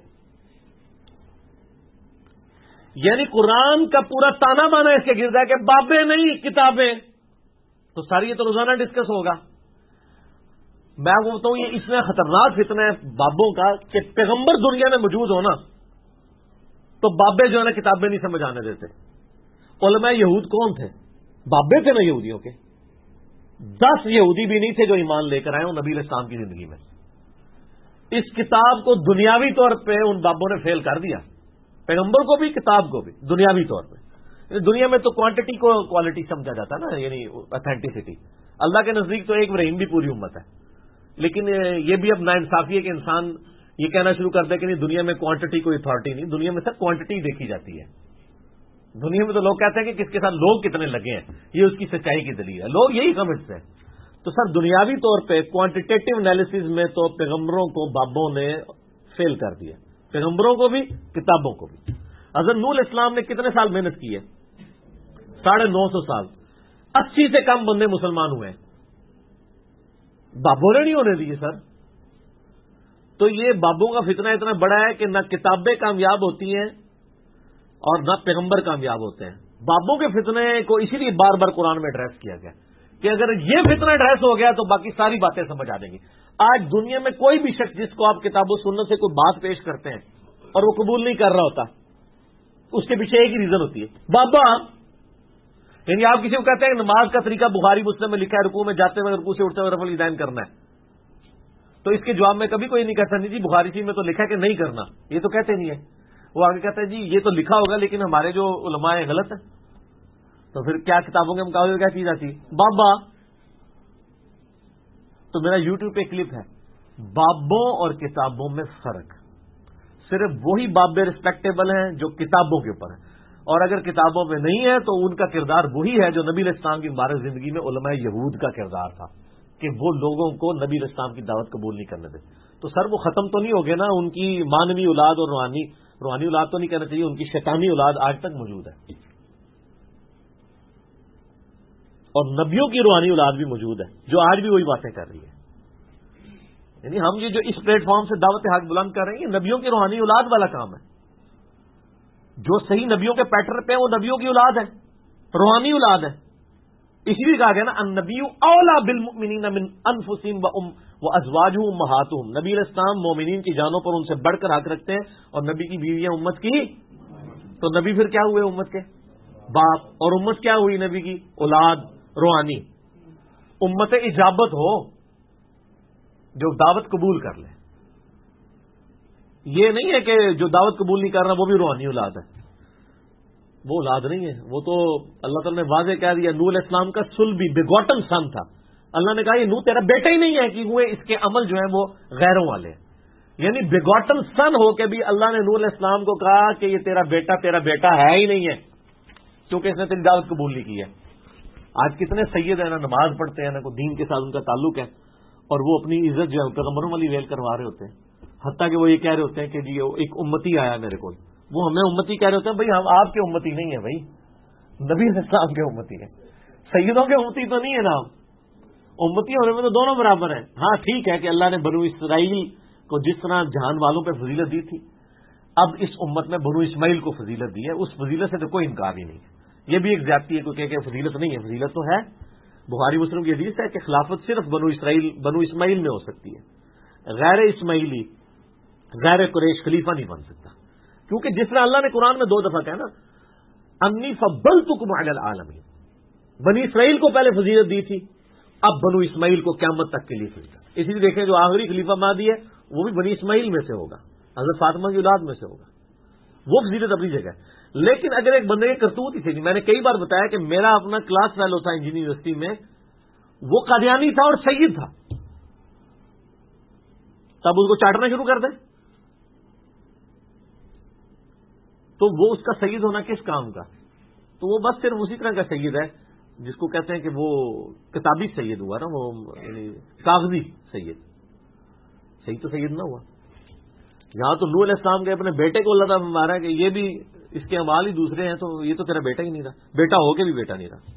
یعنی قرآن کا پورا تانا بانا اس کے گرد ہے کہ بابیں نہیں کتابیں، تو ساری یہ تو روزانہ ڈسکس ہوگا۔ میں آپ کو بتاؤں یہ اتنا خطرناک فتنہ ہے بابوں کا کہ پیغمبر دنیا میں موجود ہونا تو بابے جو ہے نا کتابیں نہیں سمجھ آنے دیتے۔ علماء یہود کون تھے؟ بابے تھے نا یہودیوں کے، 10 یہودی بھی نہیں تھے جو ایمان لے کر آئے ہوں نبی علیہ السلام کی زندگی میں۔ اس کتاب کو دنیاوی طور پہ ان بابوں نے فیل کر دیا، پیغمبر کو بھی کتاب کو بھی دنیاوی طور پہ۔ دنیا میں تو کوانٹٹی کو کوالٹی سمجھا جاتا ہے نا، یعنی اتھینٹسٹی۔ اللہ کے نزدیک تو ایک ابراہیم بھی پوری امت ہے، لیکن یہ بھی اب ناانصافی ہے کہ انسان یہ کہنا شروع کر دے کہ نہیں دنیا میں کوانٹٹی کوئی اتھارٹی نہیں، دنیا میں سب کوانٹٹی دیکھی جاتی ہے۔ دنیا میں تو لوگ کہتے ہیں کہ کس کے ساتھ لوگ کتنے لگے ہیں، یہ اس کی سچائی کی دلیل ہے، لوگ یہی سمجھتے ہیں۔ تو سر دنیاوی طور پہ کوانٹیٹیو انالیسز میں تو پیغمبروں کو بابوں نے فیل کر دیا، پیغمبروں کو بھی کتابوں کو بھی۔ حضرت نوح علیہ السلام نے کتنے سال محنت کی ہے؟ 950 سال، 80 سے کم بندے مسلمان ہوئے ہیں، بابوں نے نہیں ہونے دیے سر۔ تو یہ بابوں کا فتنہ اتنا بڑا ہے کہ نہ کتابیں کامیاب ہوتی ہیں اور نہ پیغمبر کامیاب ہوتے ہیں۔ بابوں کے فتنے کو اسی لیے بار بار قرآن میں ایڈریس کیا گیا کہ اگر یہ فتنہ ایڈریس ہو گیا تو باقی ساری باتیں سمجھ آ جائیں گی. آج دنیا میں کوئی بھی شخص جس کو آپ کتاب و سنت سے کوئی بات پیش کرتے ہیں اور وہ قبول نہیں کر رہا ہوتا، اس کے پیچھے ایک ہی ریزن ہوتی ہے، بابا. یعنی آپ کسی کو کہتے ہیں کہ نماز کا طریقہ بخاری مسلم میں لکھا ہے، رکوع میں جاتے ہوئے رکوع سے اٹھتے ہوئے رفع الیدین کرنا ہے، تو اس کے جواب میں کبھی کوئی نہیں کہتا نہیں جی بخاری شریف میں تو لکھا ہے کہ نہیں کرنا، یہ تو کہتے نہیں ہے. وہ آگے کہتا ہے جی یہ تو لکھا ہوگا لیکن ہمارے جو علماء ہیں غلط ہیں. تو پھر کیا کتابوں کے مقابلے کیا چیز آتی ہے؟ بابا. تو میرا یوٹیوب پہ کلپ ہے بابوں اور کتابوں میں فرق. صرف وہی بابے ریسپیکٹیبل ہیں جو کتابوں کے اوپر ہیں، اور اگر کتابوں میں نہیں ہے تو ان کا کردار وہی ہے جو نبی علیہ السلام کی مبارک زندگی میں علماء یہود کا کردار تھا کہ وہ لوگوں کو نبی علیہ السلام کی دعوت قبول نہیں کرنے دے. تو سر وہ ختم تو نہیں ہو گئے نا، ان کی مانوی اولاد اور روحانی اولاد تو نہیں کہنا چاہیے، ان کی شیطانی اولاد آج تک موجود ہے، اور نبیوں کی روحانی اولاد بھی موجود ہے جو آج بھی وہی باتیں کر رہی ہے. یعنی ہم یہ جو اس پلیٹ فارم سے دعوت حق بلند کر رہے ہیں یہ نبیوں کی روحانی اولاد والا کام ہے. جو صحیح نبیوں کے پیٹرن پہ وہ نبیوں کی اولاد ہے، روحانی اولاد ہے. اسی لیے کہا گیا نا النبی اولا بالمؤمنین من انفسہم وازواجہ امہاتہم. نبی علیہ السلام مومنین کی جانوں پر ان سے بڑھ کر حق رکھتے ہیں، اور نبی کی بیویاں امت کی. تو نبی پھر کیا ہوئے؟ امت کے باپ. اور امت کیا ہوئی؟ نبی کی اولاد روحانی. امت اجابت ہو جو دعوت قبول کر لے. یہ نہیں ہے کہ جو دعوت قبول نہیں کر رہا وہ بھی روحانی اولاد ہے. وہ اولاد نہیں ہے، وہ تو اللہ تعالیٰ نے واضح کہہ دیا. نوح علیہ السلام کا سلبی بیگوٹن سن تھا. اللہ نے کہا یہ نوح تیرا بیٹا ہی نہیں ہے، کہ ہوئے اس کے عمل جو ہیں وہ غیروں والے ہیں. یعنی بیگوٹن سن ہو کے بھی اللہ نے نوح علیہ السلام کو کہا کہ یہ تیرا بیٹا ہے ہی نہیں ہے، کیونکہ اس نے تیری دعوت قبول نہیں کی ہے. آج کتنے سید ہیں نا نماز پڑھتے ہیں نا کوئی دین کے ساتھ ان کا تعلق ہے، اور وہ اپنی عزت جو ہے پیغمبروں والی ویل کروا رہے ہوتے ہیں. حتیٰ کہ وہ یہ کہہ رہے ہوتے ہیں کہ جی ایک امتی آیا میرے کو، وہ ہمیں امتی کہہ رہے ہوتے ہیں. بھائی ہم آپ کے امتی نہیں ہیں، بھائی نبی علیہ السلام کے امتی ہیں. سیدوں کے امتی تو نہیں ہے نا. امتی ہونے میں تو دونوں برابر ہیں. ہاں ٹھیک ہے کہ اللہ نے بنو اسرائیل کو جس طرح جہان والوں پہ فضیلت دی تھی، اب اس امت میں بنو اسماعیل کو فضیلت دی ہے. اس فضیلت سے تو کوئی انکار ہی نہیں ہے. یہ بھی ایک زیادتی ہے کوئی کہ فضیلت نہیں ہے، فضیلت تو ہے. بخاری مسلم کی حدیث ہے کہ خلافت صرف بنو اسماعیل میں ہو سکتی ہے، غیر اسماعیلی غیر قریش خلیفہ نہیں بن سکتا. کیونکہ جس طرح اللہ نے قرآن میں 2 دفعہ کہا نا انی فضلتکم علی العالمین، بنی اسرائیل کو پہلے فضیلت دی تھی، اب بنو اسماعیل کو قیامت تک کے لیے فضیلت. اسی لیے دیکھیں جو آخری خلیفہ مہدی ہے وہ بھی بنی اسماعیل میں سے ہوگا، حضرت فاطمہ کی اولاد میں سے ہوگا. وہ فضیلت اپنی جگہ. لیکن اگر ایک بندے کی کرتوت ہی تھی، میں نے کئی بار بتایا کہ میرا اپنا کلاس فیلو تھا انجینئرنگ یونیورسٹی میں، وہ قادیانی تھا اور سید تھا، تب اس کو چاٹنا شروع کر دیں تو وہ اس کا سید ہونا کس کام کا؟ تو وہ بس صرف اسی طرح کا سید ہے جس کو کہتے ہیں کہ وہ کتابی سید ہوا نا، وہ یعنی کاغذی سید. سید تو سید نہ ہوا. یہاں تو نوح علیہ السلام کے اپنے بیٹے کو اللہ تعالیٰ مارا کہ یہ بھی اس کے اعمال ہی دوسرے ہیں، تو یہ تو تیرا بیٹا ہی نہیں رہا، بیٹا ہو کے بھی بیٹا نہیں رہا.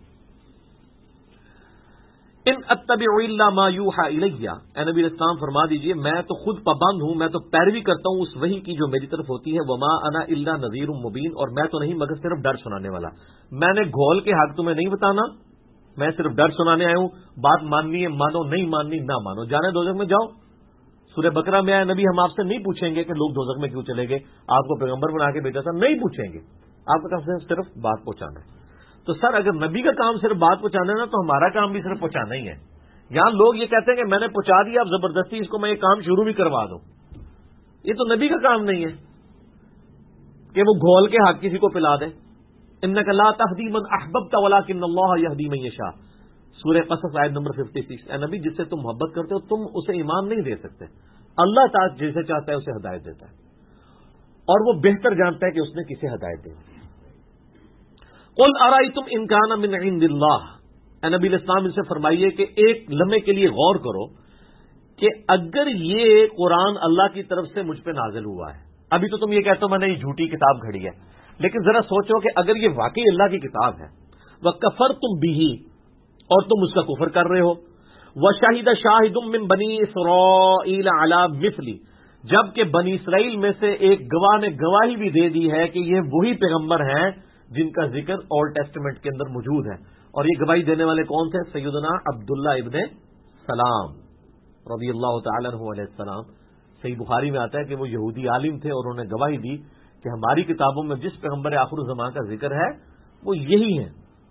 ان اتبع الا ما یوحى الی، اے نبی علیہ السلام فرما دیجئے میں تو خود پابند ہوں، میں تو پیروی کرتا ہوں اس وحی کی جو میری طرف ہوتی ہے. وما انا الا نذیر مبین، اور میں تو نہیں مگر صرف ڈر سنانے والا. میں نے گھول کے حق تمہیں نہیں بتانا، میں صرف ڈر سنانے آیا ہوں. بات ماننی ہے مانو، نہیں ماننی نہ مانو. جانے دوزخ میں جاؤ. سورہ بقرہ میں آیا نبی ہم آپ سے نہیں پوچھیں گے کہ لوگ دوزخ میں کیوں چلے گئے، آپ کو پیغمبر بنا کے بھیجا تھا، نہیں پوچھیں گے. آپ کا کام صرف بات پہنچانا ہے. تو سر اگر نبی کا کام صرف بات پہنچانا ہے نا تو ہمارا کام بھی صرف پہنچانا ہی ہے. یہاں لوگ یہ کہتے ہیں کہ میں نے پہنچا دیا، اب زبردستی اس کو میں یہ کام شروع بھی کروا دوں. یہ تو نبی کا کام نہیں ہے کہ وہ گھول کے حق کسی کو پلا دے. انک لا تہدی من احببت ولکن اللہ یہدی من یشاء، سورہ قصص آیت نمبر 56. اے نبی جس سے تم محبت کرتے ہو تم اسے ایمان نہیں دے سکتے، اللہ تعالیٰ جسے چاہتا ہے اسے ہدایت دیتا ہے، اور وہ بہتر جانتا ہے کہ اس نے کسے ہدایت دینی. قل ارأیتم ان کان من عند اللہ، اے نبی علیہ السلام ان سے فرمائیے کہ ایک لمحے کے لیے غور کرو کہ اگر یہ قرآن اللہ کی طرف سے مجھ پہ نازل ہوا ہے، ابھی تو تم یہ کہتے ہو میں نے یہ جھوٹی کتاب گھڑی ہے، لیکن ذرا سوچو کہ اگر یہ واقعی اللہ کی کتاب ہے، وَكَفَرْتُمْ بِهِ، اور تم اس کا کفر کر رہے ہو، وَشَهِدَ شَاهِدٌ مِّن بَنِي إِسْرَائِيلَ عَلَى مِثْلِ، جبکہ بنی اسرائیل میں سے ایک گواہ نے گواہی بھی دے دی ہے کہ یہ وہی پیغمبر ہیں جن کا ذکر اولڈ ٹیسٹمنٹ کے اندر موجود ہے. اور یہ گواہی دینے والے کون تھے؟ سیدنا عبداللہ ابن سلام رضی اللہ تعالیٰ عنہ علیہ السلام. صحیح بخاری میں آتا ہے کہ وہ یہودی عالم تھے اور انہوں نے گواہی دی کہ ہماری کتابوں میں جس پیغمبر آخر الزمان کا ذکر ہے وہ یہی ہے.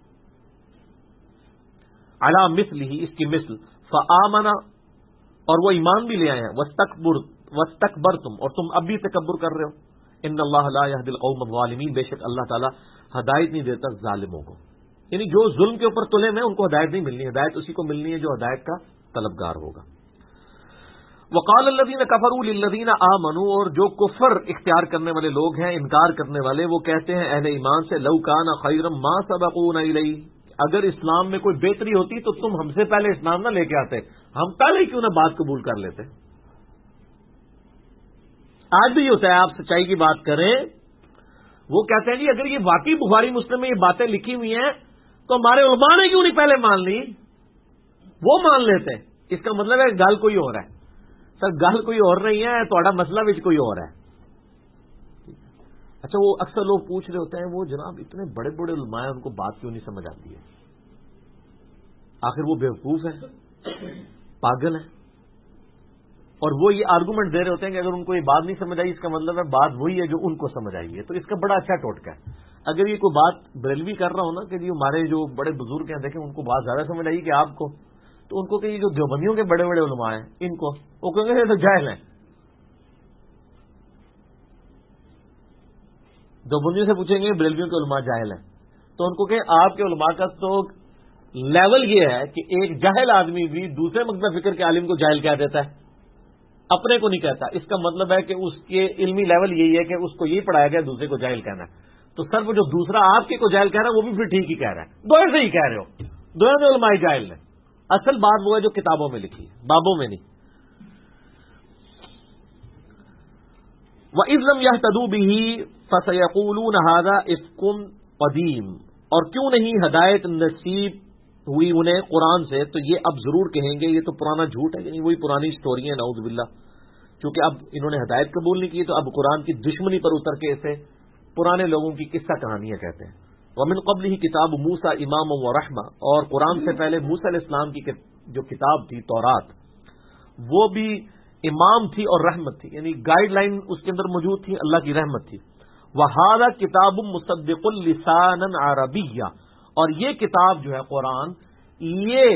علی مثلہ، اس کی مثل. فآمن، اور وہ ایمان بھی لے آئے ہیں. واستکبرتم، اور تم اب بھی تکبر کر رہے ہو. ان اللہ لا یہدی القوم الظالمین، بے شک اللہ تعالیٰ ہدایت نہیں دیتا ظالموں کو. یعنی جو ظلم کے اوپر تلے میں ان کو ہدایت نہیں ملنی، ہدایت اسی کو ملنی ہے جو ہدایت کا طلبگار ہوگا. وقال الذین کفروا للذین آمنوا، اور جو کفر اختیار کرنے والے لوگ ہیں، انکار کرنے والے، وہ کہتے ہیں اہل ایمان سے، لو کان خیرا ما سبقونا الیہ، اگر اسلام میں کوئی بہتری ہوتی تو تم ہم سے پہلے اسلام نہ لے کے آتے، ہم پہلے ہی کیوں نہ بات قبول کر لیتے. آج بھی ہوتا ہے، آپ سچائی کی بات کریں، وہ کہتے ہیں جی اگر یہ واقعی بخاری مسلم میں یہ باتیں لکھی ہوئی ہیں تو ہمارے علماء نے کیوں نہیں پہلے مان لی. وہ مان لیتے ہیں، اس کا مطلب ہے گل کوئی اور ہے. سر گل کوئی اور نہیں ہے، تھوڑا مسئلہ بھی کوئی اور ہے. اچھا، وہ اکثر لوگ پوچھ رہے ہوتے ہیں وہ جناب اتنے بڑے بڑے علماء ہیں، ان کو بات کیوں نہیں سمجھ آتی ہے؟ آخر وہ بیوقوف ہیں، پاگل ہیں، اور وہ یہ آرگومنٹ دے رہے ہوتے ہیں کہ اگر ان کو یہ بات نہیں سمجھ آئی اس کا مطلب ہے بات وہی ہے جو ان کو سمجھ آئی ہے. تو اس کا بڑا اچھا ٹوٹکا ہے. اگر یہ کوئی بات بریلوی کر رہا ہو نا کہ جی ہمارے جو بڑے بزرگ ہیں دیکھیں ان کو بات زیادہ سمجھ آئی کہ آپ کو، تو ان کو کہ یہ جو دیوبندیوں کے بڑے بڑے علماء ہیں ان کو وہ کہیں گے یہ تو جاہل ہیں. دیوبندیوں سے پوچھیں گے بریلویوں کے علماء جاہل ہیں، تو ان کو کہ آپ کے علماء کا تو لیول یہ ہے کہ ایک جاہل آدمی بھی دوسرے مقطع فکر کے عالم کو جاہل کہہ دیتا ہے، اپنے کو نہیں کہتا. اس کا مطلب ہے کہ اس کے علمی لیول یہی ہے کہ اس کو یہی پڑھایا گیا دوسرے کو جاہل کہنا ہے. تو سر وہ جو دوسرا آپ کے کو جاہل کہہ رہا ہے وہ بھی پھر ٹھیک ہی کہہ رہا ہے، دونوں سے ہی کہہ رہے ہو، دونوں میں علماء جاہل ہیں. اصل بات وہ ہے جو کتابوں میں لکھی ہے، بابوں میں نہیں. وَإِذْ لَمْ يَهْتَدُوا بِهِ فَسَيَقُولُونَ هَذَا إِفْكٌ قَدِيمٌ، اور کیوں نہیں ہدایت نصیب ہوئی انہیں قرآن سے تو یہ اب ضرور کہیں گے یہ تو پرانا جھوٹ ہے، یعنی وہی پرانی سٹوری ہے، نعوذ باللہ. چونکہ اب انہوں نے ہدایت قبول نہیں کی تو اب قرآن کی دشمنی پر اتر کے اسے پرانے لوگوں کی قصہ کہانیاں کہتے ہیں. وَمِن قَبْلِهِ کتاب موسیٰ امام و رحمہ، اور قرآن سے پہلے موسیٰ علیہ السلام کی جو کتاب تھی تورات، وہ بھی امام تھی اور رحمت تھی، یعنی گائیڈ لائن اس کے اندر موجود تھی، اللہ کی رحمت تھی. وَهَذَا کتاب مصدق لسانا عربیہ، اور یہ کتاب جو ہے قرآن یہ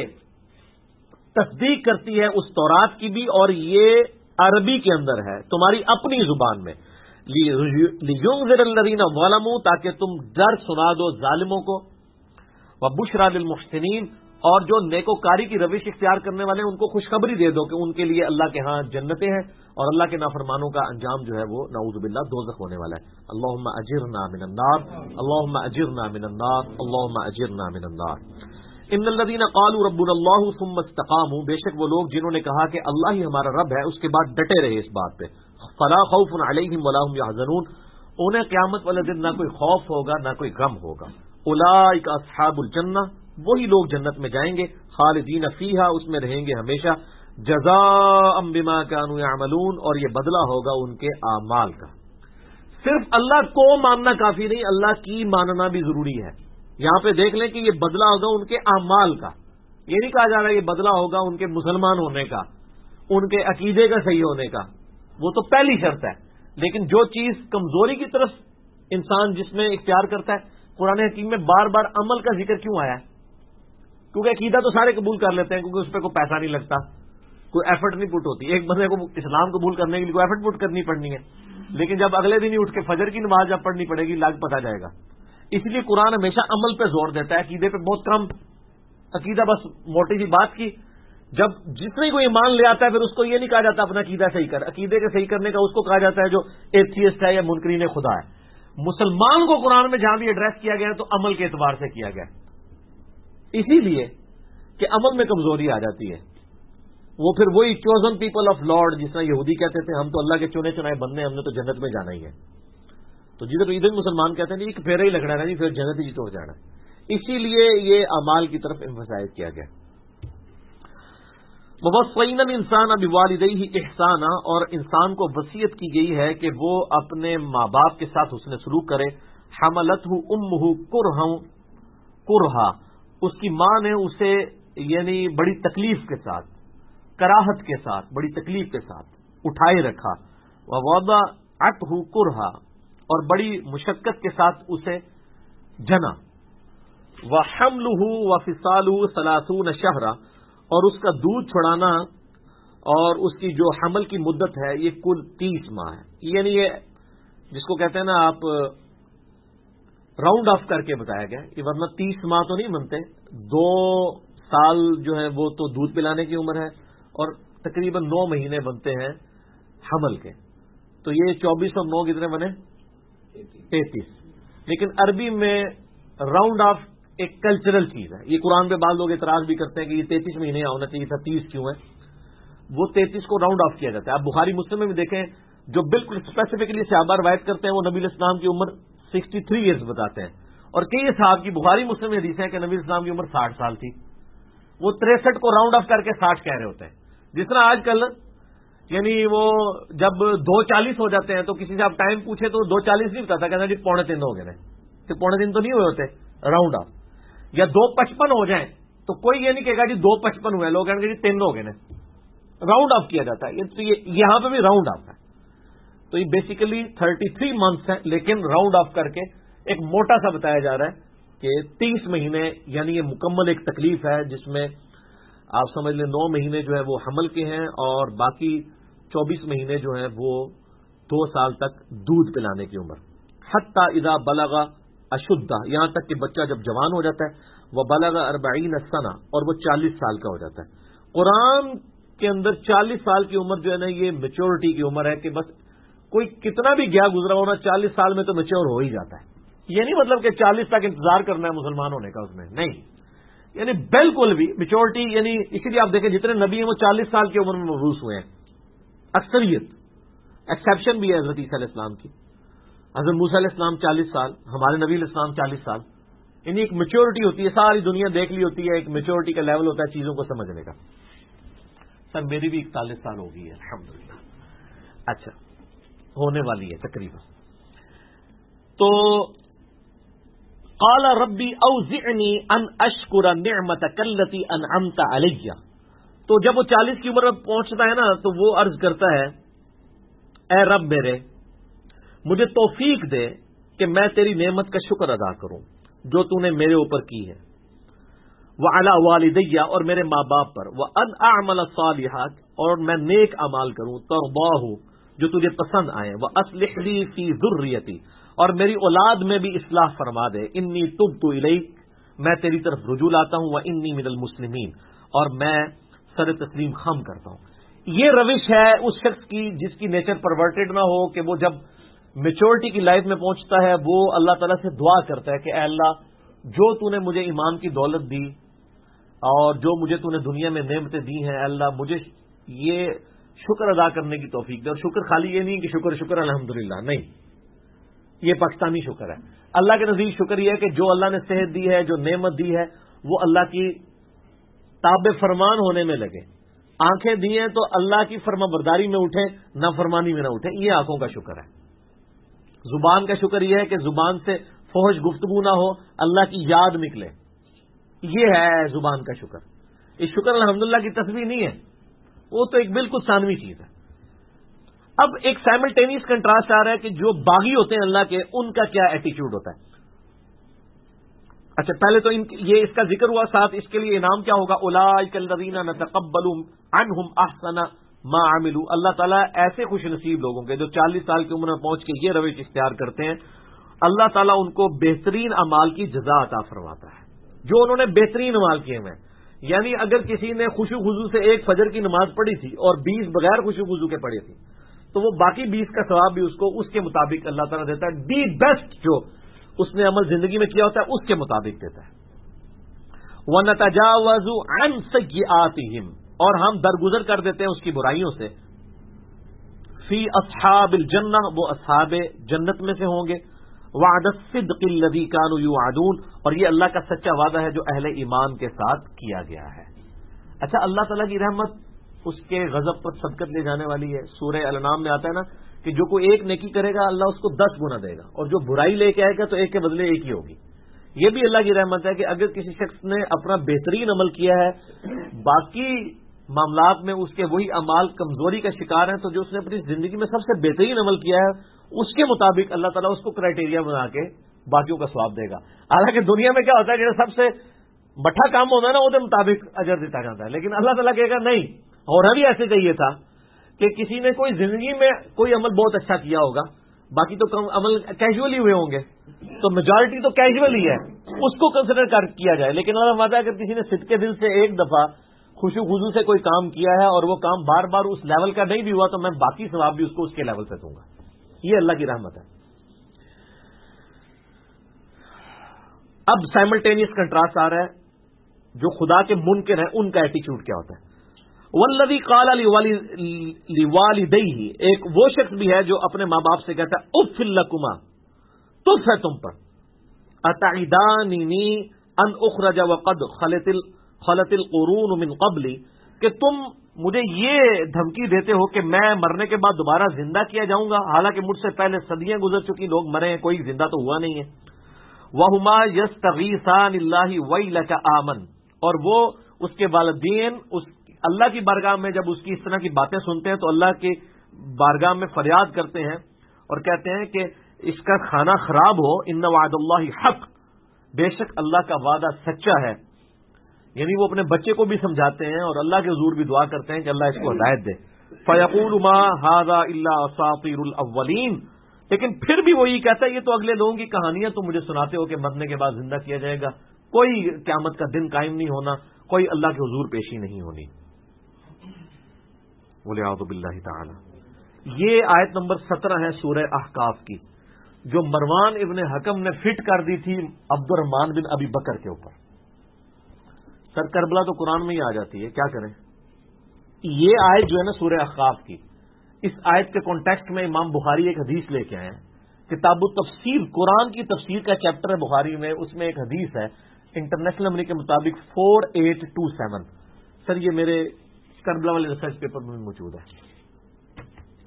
تصدیق کرتی ہے اس تورات کی بھی، اور یہ عربی کے اندر ہے تمہاری اپنی زبان میں. لِيُنذِرَ الَّذِينَ ظَلَمُوا، تاکہ تم ڈر سنا دو ظالموں کو. وَبُشْرَى لِلْمُحْسِنِينَ، اور جو نیکوکاری کی روش اختیار کرنے والے ہیں ان کو خوشخبری دے دو کہ ان کے لیے اللہ کے ہاں جنتیں ہیں، اور اللہ کے نافرمانوں کا انجام جو ہے وہ نعوذ باللہ دوزخ ہونے والا ہے. اللہم اجرنا من النار، اللہم اجرنا من النار، اللہم اجرنا من النار. ان الذین قالوا ربنا اللہ ثم استقاموا، بے شک وہ لوگ جنہوں نے کہا کہ اللہ ہی ہمارا رب ہے اس کے بعد ڈٹے رہے اس بات پہ. فلا خوف علیہم ولا هم يحزنون، انہیں قیامت والے دن نہ کوئی خوف ہوگا نہ کوئی غم ہوگا. اولئک اصحاب الجنہ، وہی لوگ جنت میں جائیں گے. خالدین فیہا، اس میں رہیں گے ہمیشہ. جزاء بما كانوا يعملون، اور یہ بدلہ ہوگا ان کے اعمال کا. صرف اللہ کو ماننا کافی نہیں، اللہ کی ماننا بھی ضروری ہے. یہاں پہ دیکھ لیں کہ یہ بدلہ ہوگا ان کے اعمال کا، یہ نہیں کہا جا رہا یہ بدلہ ہوگا ان کے مسلمان ہونے کا، ان کے عقیدے کا صحیح ہونے کا، وہ تو پہلی شرط ہے. لیکن جو چیز کمزوری کی طرف انسان جس میں اختیار کرتا ہے، قرآن حکیم میں بار بار عمل کا ذکر کیوں آیا ہے؟ کیونکہ عقیدہ تو سارے قبول کر لیتے ہیں کیونکہ اس پہ کوئی پیسہ نہیں لگتا، کوئی ایفرٹ نہیں پٹ ہوتی. ایک بندے کو اسلام قبول کرنے کے لیے کوئی ایفرٹ پٹ کرنی پڑنی ہے، لیکن جب اگلے دن ہی اٹھ کے فجر کی نماز جب پڑھنی پڑے گی لگ پتہ جائے گا. اس لیے قرآن ہمیشہ عمل پہ زور دیتا ہے، عقیدے پہ بہت کم. عقیدہ بس موٹی سی بات کی، جب جس نے کوئی ایمان لے آتا ہے پھر اس کو یہ نہیں کہا جاتا اپنا عقیدہ صحیح کر. عقیدے کے صحیح کرنے کا اس کو کہا جاتا ہے جو ایتھیسٹ ہے یا منکرین خدا ہے. مسلمان کو قرآن میں جہاں بھی ایڈریس کیا گیا ہے تو عمل کے اعتبار سے کیا گیا، اسی لیے کہ عمل میں کمزوری آ جاتی ہے. وہ پھر وہی چوزن پیپل آف لارڈ، جس طرح یہودی کہتے تھے ہم تو اللہ کے چنے چنائے بندے، ہم نے تو جنت میں جانا ہی ہے. تو جدھر ادھر مسلمان کہتے ہیں ایک پھیرا ہی لگنا ہے جی پھر جنت ہی تو جانا ہے. اسی لیے یہ اعمال کی طرف emphasize کیا گیا. وَوَصَّيْنَا الْإِنسَانَ بِوَالِدَيْهِ احسانا، اور انسان کو وصیت کی گئی ہے کہ وہ اپنے ماں باپ کے ساتھ حسن سلوک کرے. حملته امه کرہا، اس کی ماں نے اسے یعنی بڑی تکلیف کے ساتھ، کراہت کے ساتھ، بڑی تکلیف کے ساتھ اٹھائے رکھا، ووضعته کرہا، اور بڑی مشقت کے ساتھ اسے جنا، وحملہ وفصالہ 30 شہرا، اور اس کا دودھ چھڑانا اور اس کی جو حمل کی مدت ہے یہ کل 30 ماہ ہے. یعنی یہ جس کو کہتے ہیں نا آپ راؤنڈ آف کر کے بتایا گیا کہ ورنہ 30 ماہ تو نہیں بنتے، 2 سال جو ہے وہ تو دودھ پلانے کی عمر ہے اور تقریباً 9 مہینے بنتے ہیں حمل کے. تو یہ 24 اور 9 کتنے بنے؟ 33. لیکن عربی میں راؤنڈ آف ایک کلچرل چیز ہے. یہ قرآن پہ بعض لوگ اعتراض بھی کرتے ہیں کہ یہ 33 مہینے ہونا چاہیے تھا، 30 کیوں ہے؟ وہ 33 کو راؤنڈ آف کیا جاتا ہے. آپ بخاری مسلم میں بھی دیکھیں، جو بالکل اسپیسیفکلی صحابہ روایت کرتے ہیں وہ نبی اسلام کی عمر 63 ایئرز بتاتے ہیں، اور کئی صحابہ کی بخاری مسلم میں حدیث ہے کہ نبی اسلام کی عمر 60 سال تھی. وہ 63 کو راؤنڈ آف کر کے 60 کہہ رہے ہوتے ہیں. جس طرح آج کل یعنی وہ جب 2:40 ہو جاتے ہیں تو کسی سے آپ ٹائم پوچھے تو 2:40 نہیں بتاتا، کہتا جی 2:45 ہو گئے، تو 2:45 تو نہیں ہوئے ہوتے راؤنڈ آف. یا 2:55 ہو جائیں تو کوئی یہ نہیں کہے گا جی 2:55 ہوئے، لوگ کہیں گے جی 3 ہو گئے، راؤنڈ آف کیا جاتا ہے. تو یہاں پہ بھی راؤنڈ آف ہے. تو یہ بیسیکلی 33 منتھس ہیں، لیکن راؤنڈ آف کر کے ایک موٹا سا بتایا جا رہا ہے کہ 30 مہینے یعنی یہ مکمل ایک تکلیف ہے جس میں آپ سمجھ لیں 9 مہینے جو ہے وہ حمل کے ہیں اور باقی 24 مہینے جو ہیں وہ 2 سال تک دودھ پلانے کی عمر. حتی اذا بلغ اشدہ، یہاں تک کہ بچہ جب جوان ہو جاتا ہے، وہ بلغ 40 سنہ، اور وہ 40 سال کا ہو جاتا ہے. قرآن کے اندر 40 سال کی عمر جو ہے نا یہ میچورٹی کی عمر ہے کہ بس کوئی کتنا بھی گیا گزرا ہونا 40 سال میں تو میچور ہو ہی جاتا ہے. یہ نہیں مطلب کہ 40 تک انتظار کرنا ہے مسلمان ہونے کا، اس میں نہیں، یعنی بالکل بھی میچورٹی. یعنی اسی لیے آپ دیکھیں جتنے نبی ہیں وہ 40 سال کی عمر میں مبعوث ہوئے ہیں، اکثریت. ایکسیپشن بھی ہے حضرت عیسیٰ علیہ السلام کی. حضرت موسیٰ علیہ السلام 40 سال، ہمارے نبی علیہ السلام 40 سال. یعنی ایک میچورٹی ہوتی ہے، ساری دنیا دیکھ لی ہوتی ہے، ایک میچورٹی کا لیول ہوتا ہے چیزوں کو سمجھنے کا. سر میری بھی 41 سال ہو گئی ہے الحمدللہ. اچھا ہونے والی ہے تقریباً. تو قال ربی اوزعنی ان اشکر نعمتک التی انعمت علی. تو جب وہ 40 کی عمر میں پہنچتا ہے نا تو وہ عرض کرتا ہے اے رب میرے، مجھے توفیق دے کہ میں تیری نعمت کا شکر ادا کروں جو تو نے میرے اوپر کی ہے، وعلی والدیہ، اور میرے ماں باپ پر، وان اعمل الصالحات، اور میں نیک اعمال کروں، ترضاہ، جو تجھے پسند آئے، واصلح لی فی ذریتی، اور میری اولاد میں بھی اصلاح فرما دے، انی تبت الیک، میں تیری طرف رجوع لاتا ہوں، وانی من المسلمین، اور میں سر تسلیم خم کرتا ہوں. یہ روش ہے اس شخص کی جس کی نیچر پرورٹڈ نہ ہو کہ وہ جب میچورٹی کی لائف میں پہنچتا ہے وہ اللہ تعالیٰ سے دعا کرتا ہے کہ اے اللہ جو تو نے مجھے ایمان کی دولت دی اور جو مجھے تو نے دنیا میں نعمتیں دی ہیں، اے اللہ مجھے یہ شکر ادا کرنے کی توفیق دے. اور شکر خالی یہ نہیں کہ شکر الحمدللہ، نہیں، یہ پاکستانی شکر ہے. اللہ کے نزدیک شکر یہ ہے کہ جو اللہ نے صحت دی ہے، جو نعمت دی ہے، وہ اللہ کی تابع فرمان ہونے میں لگے. آنکھیں دی ہیں تو اللہ کی فرما برداری میں اٹھیں، نافرمانی میں نہ اٹھیں، یہ آنکھوں کا شکر ہے. زبان کا شکر یہ ہے کہ زبان سے فحش گفتگو نہ ہو، اللہ کی یاد نکلے، یہ ہے زبان کا شکر. یہ شکر الحمدللہ کی تسبیح نہیں ہے، وہ تو ایک بالکل ثانوی چیز ہے. اب ایک سائملٹینیس کنٹراسٹ آ رہا ہے کہ جو باغی ہوتے ہیں اللہ کے، ان کا کیا ایٹیچیوڈ ہوتا ہے. اچھا پہلے تو یہ اس کا ذکر ہوا، ساتھ اس کے لیے انعام کیا ہوگا، اولئک الذین نتقبل عنہم احسن ما عملوا. اللہ تعالیٰ ایسے خوش نصیب لوگوں کے جو 40 سال کی عمر میں پہنچ کے یہ روش اختیار کرتے ہیں، اللہ تعالیٰ ان کو بہترین اعمال کی جزا عطا فرماتا ہے جو انہوں نے بہترین اعمال کیے ہیں. یعنی اگر کسی نے خوشو خضو سے ایک فجر کی نماز پڑھی تھی اور 20 بغیر خوشو خضو کے پڑھی تھی تو وہ باقی 20 کا ثواب بھی اس کو اس کے مطابق اللہ تعالیٰ دیتا ہے. دی بیسٹ جو اس نے عمل زندگی میں کیا ہوتا ہے اس کے مطابق دیتا ہے. وَنَتَجَاوَزُ عَنْ سَيِّئَاتِهِمْ، اور ہم درگزر کر دیتے ہیں اس کی برائیوں سے. فی اصحاب الجنہ، وہ اصحاب جنت میں سے ہوں گے. وعد الصدق الذی کانوا یوعدون، اور یہ اللہ کا سچا وعدہ ہے جو اہل ایمان کے ساتھ کیا گیا ہے. اچھا اللہ تعالیٰ کی رحمت اس کے غضب پر سبقت لے جانے والی ہے. سورہ الانعام میں آتا ہے نا کہ جو کوئی ایک نیکی کرے گا اللہ اس کو 10 گنا دے گا، اور جو برائی لے کے آئے گا تو ایک کے بدلے ایک ہی ہوگی. یہ بھی اللہ کی رحمت ہے کہ اگر کسی شخص نے اپنا بہترین عمل کیا ہے، باقی معاملات میں اس کے وہی اعمال کمزوری کا شکار ہیں، تو جو اس نے اپنی زندگی میں سب سے بہترین عمل کیا ہے اس کے مطابق اللہ تعالیٰ اس کو کرائٹیریا بنا کے باقیوں کا ثواب دے گا۔ حالانکہ دنیا میں کیا ہوتا ہے کہ سب سے بٹھا کام ہوتا ہے نا، وہ مطابق اجر دیتا جاتا ہے، لیکن اللہ تعالیٰ کہے گا نہیں، ہونا بھی ایسے چاہیے تھا کہ کسی نے کوئی زندگی میں کوئی عمل بہت اچھا کیا ہوگا، باقی تو عمل کیجولی ہوئے ہوں گے، تو میجورٹی تو کیجول ہی ہے، اس کو کنسیڈر کیا جائے۔ لیکن اللہ فرماتا ہے اگر کسی نے صدقے دل سے ایک دفعہ خوشو خضو سے کوئی کام کیا ہے اور وہ کام بار بار اس لیول کا نہیں بھی ہوا، تو میں باقی ثواب بھی اس کو اس کے لیول سے دوں گا۔ یہ اللہ کی رحمت ہے۔ اب سائملٹینیس کنٹراسٹ آ رہا ہے، جو خدا کے منکر ہیں ان کا ایٹیچیوڈ کیا ہوتا ہے۔ والذی قال لوالدیہ، ایک وہ شخص بھی ہے جو اپنے ماں باپ سے کہتا ہے اف لکما، تف ہے تم پر، اتعداننی ان اخرج وقد خلت القرون من قبلی، کہ تم مجھے یہ دھمکی دیتے ہو کہ میں مرنے کے بعد دوبارہ زندہ کیا جاؤں گا، حالانکہ مجھ سے پہلے صدیاں گزر چکی، لوگ مرے ہیں، کوئی زندہ تو ہوا نہیں ہے۔ وہما یستغیثان اللہ ویلک آمن، اور وہ اس کے والدین اللہ کی بارگاہ میں جب اس کی اس طرح کی باتیں سنتے ہیں تو اللہ کی بارگاہ میں فریاد کرتے ہیں اور کہتے ہیں کہ اس کا کھانا خراب ہو، ان وعد اللہ حق، بے شک اللہ کا وعدہ سچا ہے۔ یعنی وہ اپنے بچے کو بھی سمجھاتے ہیں اور اللہ کے حضور بھی دعا کرتے ہیں کہ اللہ اس کو ہدایت دے۔ فَيَقُولُ مَا هَذَا إِلَّا أَسَاطِيرُ الْأَوَّلِينَ، لیکن پھر بھی وہ یہ کہتا ہے یہ تو اگلے لوگوں کی کہانیاں تم مجھے سناتے ہو کہ مرنے کے بعد زندہ کیا جائے گا، کوئی قیامت کا دن قائم نہیں ہونا، کوئی اللہ کے حضور پیشی نہیں ہونی۔ وَلِعَوْذُ بِاللَّهِ تَعَالَى۔ یہ آیت نمبر 17 ہے سورہ احقاف کی، جو مروان ابن حکم نے فٹ کر دی تھی عبد الرحمن بن ابی بکر کے اوپر۔ سر کربلا تو قرآن میں ہی آ جاتی ہے، کیا کریں؟ یہ آیت جو ہے نا سورہ احقاف کی، اس آیت کے کانٹیکسٹ میں امام بخاری ایک حدیث لے کے آئے ہیں، کتاب التفسیر، قرآن کی تفسیر کا چیپٹر ہے بخاری میں، اس میں ایک حدیث ہے انٹرنیشنل نمبر کے مطابق 4827۔ سر یہ میرے کربلا والے ریسرچ پیپر میں موجود ہے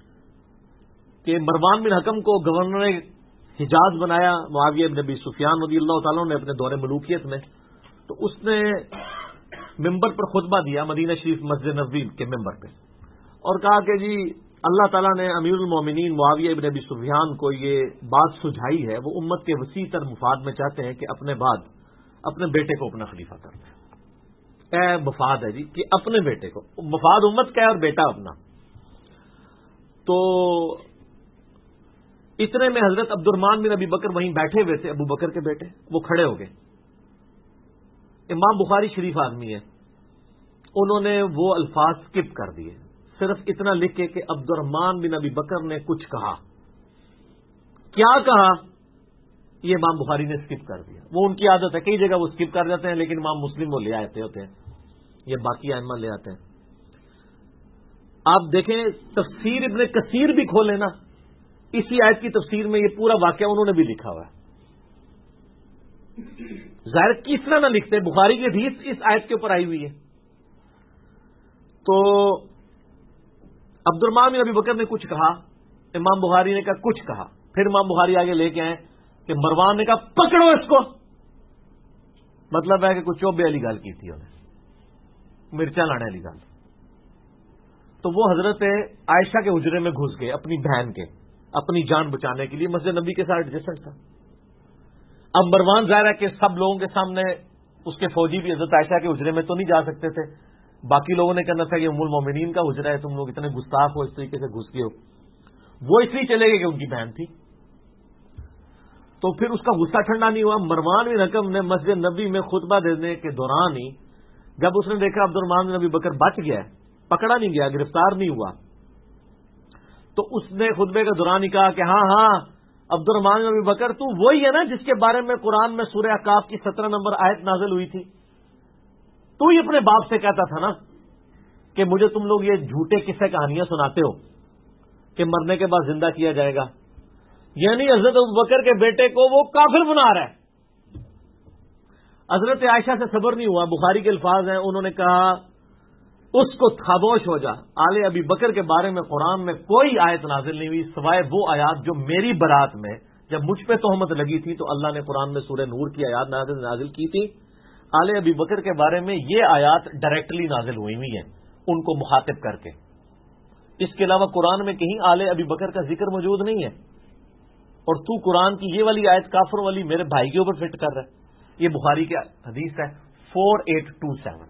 کہ مروان بن حکم کو گورنر حجاز بنایا معاویہ بن ابی سفیان رضی اللہ تعالیٰ نے اپنے دور ملوکیت میں، تو اس نے ممبر پر خطبہ دیا مدینہ شریف مسجد نبوی کے ممبر پہ، اور کہا کہ جی اللہ تعالیٰ نے امیر المومنین معاویہ بن ابی سفیان کو یہ بات سجھائی ہے، وہ امت کے وسیع تر مفاد میں چاہتے ہیں کہ اپنے بعد اپنے بیٹے کو اپنا خلیفہ کر دیں۔ اے مفاد ہے جی کہ اپنے بیٹے کو، مفاد امت کا ہے اور بیٹا اپنا۔ تو اتنے میں حضرت عبد الرحمن بن ابی بکر وہیں بیٹھے ہوئے تھے، ابو بکر کے بیٹے، وہ کھڑے ہو گئے۔ امام بخاری شریف آدمی ہے، انہوں نے وہ الفاظ سکپ کر دیے، صرف اتنا لکھے کہ عبد الرحمن بن ابی بکر نے کچھ کہا۔ کیا کہا یہ امام بخاری نے سکپ کر دیا۔ وہ ان کی عادت ہے، کئی جگہ وہ سکپ کر جاتے ہیں، لیکن امام مسلم وہ لے آتے ہوتے ہیں، یہ باقی ائمہ لے آتے ہیں۔ آپ دیکھیں تفسیر ابن کثیر بھی کھولیں نا، اسی آیت کی تفسیر میں یہ پورا واقعہ انہوں نے بھی لکھا ہوا ہے۔ ظاہر کس طرح نہ لکھتے، بخاری کی حدیث اس آیت کے اوپر آئی ہوئی ہے۔ تو عبد الرحمن بن ابی بکر نے کچھ کہا، امام بخاری نے کہا کچھ کہا، پھر امام بخاری آگے لے کے آئے کہ مروان نے کہا پکڑو اس کو، مطلب ہے کہ کچھ چوبے والی گل کی تھی انہیں، مرچا لانے والی گل۔ تو وہ حضرت عائشہ کے حجرے میں گھس گئے اپنی بہن کے، اپنی جان بچانے کے لیے، مسجد نبی کے ساتھ ایڈجسٹنٹ تھا۔ اب مروان ظاہر ہے کہ سب لوگوں کے سامنے اس کے فوجی بھی حضرت عائشہ کے حجرے میں تو نہیں جا سکتے تھے، باقی لوگوں نے کہنا تھا کہ ام المومنین کا حجرہ ہے، تم لوگ اتنے گستاخ ہو، اس طریقے سے گھس گئے ہو۔ وہ اس لیے چلے گئے کہ ان کی بہن تھی۔ تو پھر اس کا غصہ ٹھنڈا نہیں ہوا، مروان بن حکم نے مسجد نبی میں خطبہ دینے کے دوران ہی جب اس نے دیکھا عبد الرحمن بن ابی بکر بچ گیا، پکڑا نہیں گیا، گرفتار نہیں ہوا، تو اس نے خطبے کے دوران ہی کہا کہ ہاں ہاں عبد الرحمن بن ابی بکر تو وہی ہے نا جس کے بارے میں قرآن میں سورہ احقاف کی 17 نمبر آیت نازل ہوئی تھی، تو ہی اپنے باپ سے کہتا تھا نا کہ مجھے تم لوگ یہ جھوٹے قصے کہانیاں سناتے ہو کہ مرنے کے بعد زندہ کیا جائے گا، یعنی حضرت ابوبکر کے بیٹے کو وہ کافر بنا رہا ہے۔ حضرت عائشہ سے صبر نہیں ہوا، بخاری کے الفاظ ہیں، انہوں نے کہا اس کو خاموش ہو جا، آل ابی بکر کے بارے میں قرآن میں کوئی آیت نازل نہیں ہوئی سوائے وہ آیات جو میری برات میں جب مجھ پہ تہمت لگی تھی تو اللہ نے قرآن میں سورہ نور کی آیات نازل کی تھی. آل ابی بکر کے بارے میں یہ آیات ڈائریکٹلی نازل ہوئی ہیں ان کو مخاطب کر کے. اس کے علاوہ قرآن میں کہیں آل ابی بکر کا ذکر موجود نہیں ہے، اور تو قرآن کی یہ والی آیت کافر والی میرے بھائی کے اوپر فٹ کر رہا ہے. یہ بخاری کی حدیث ہے 4827.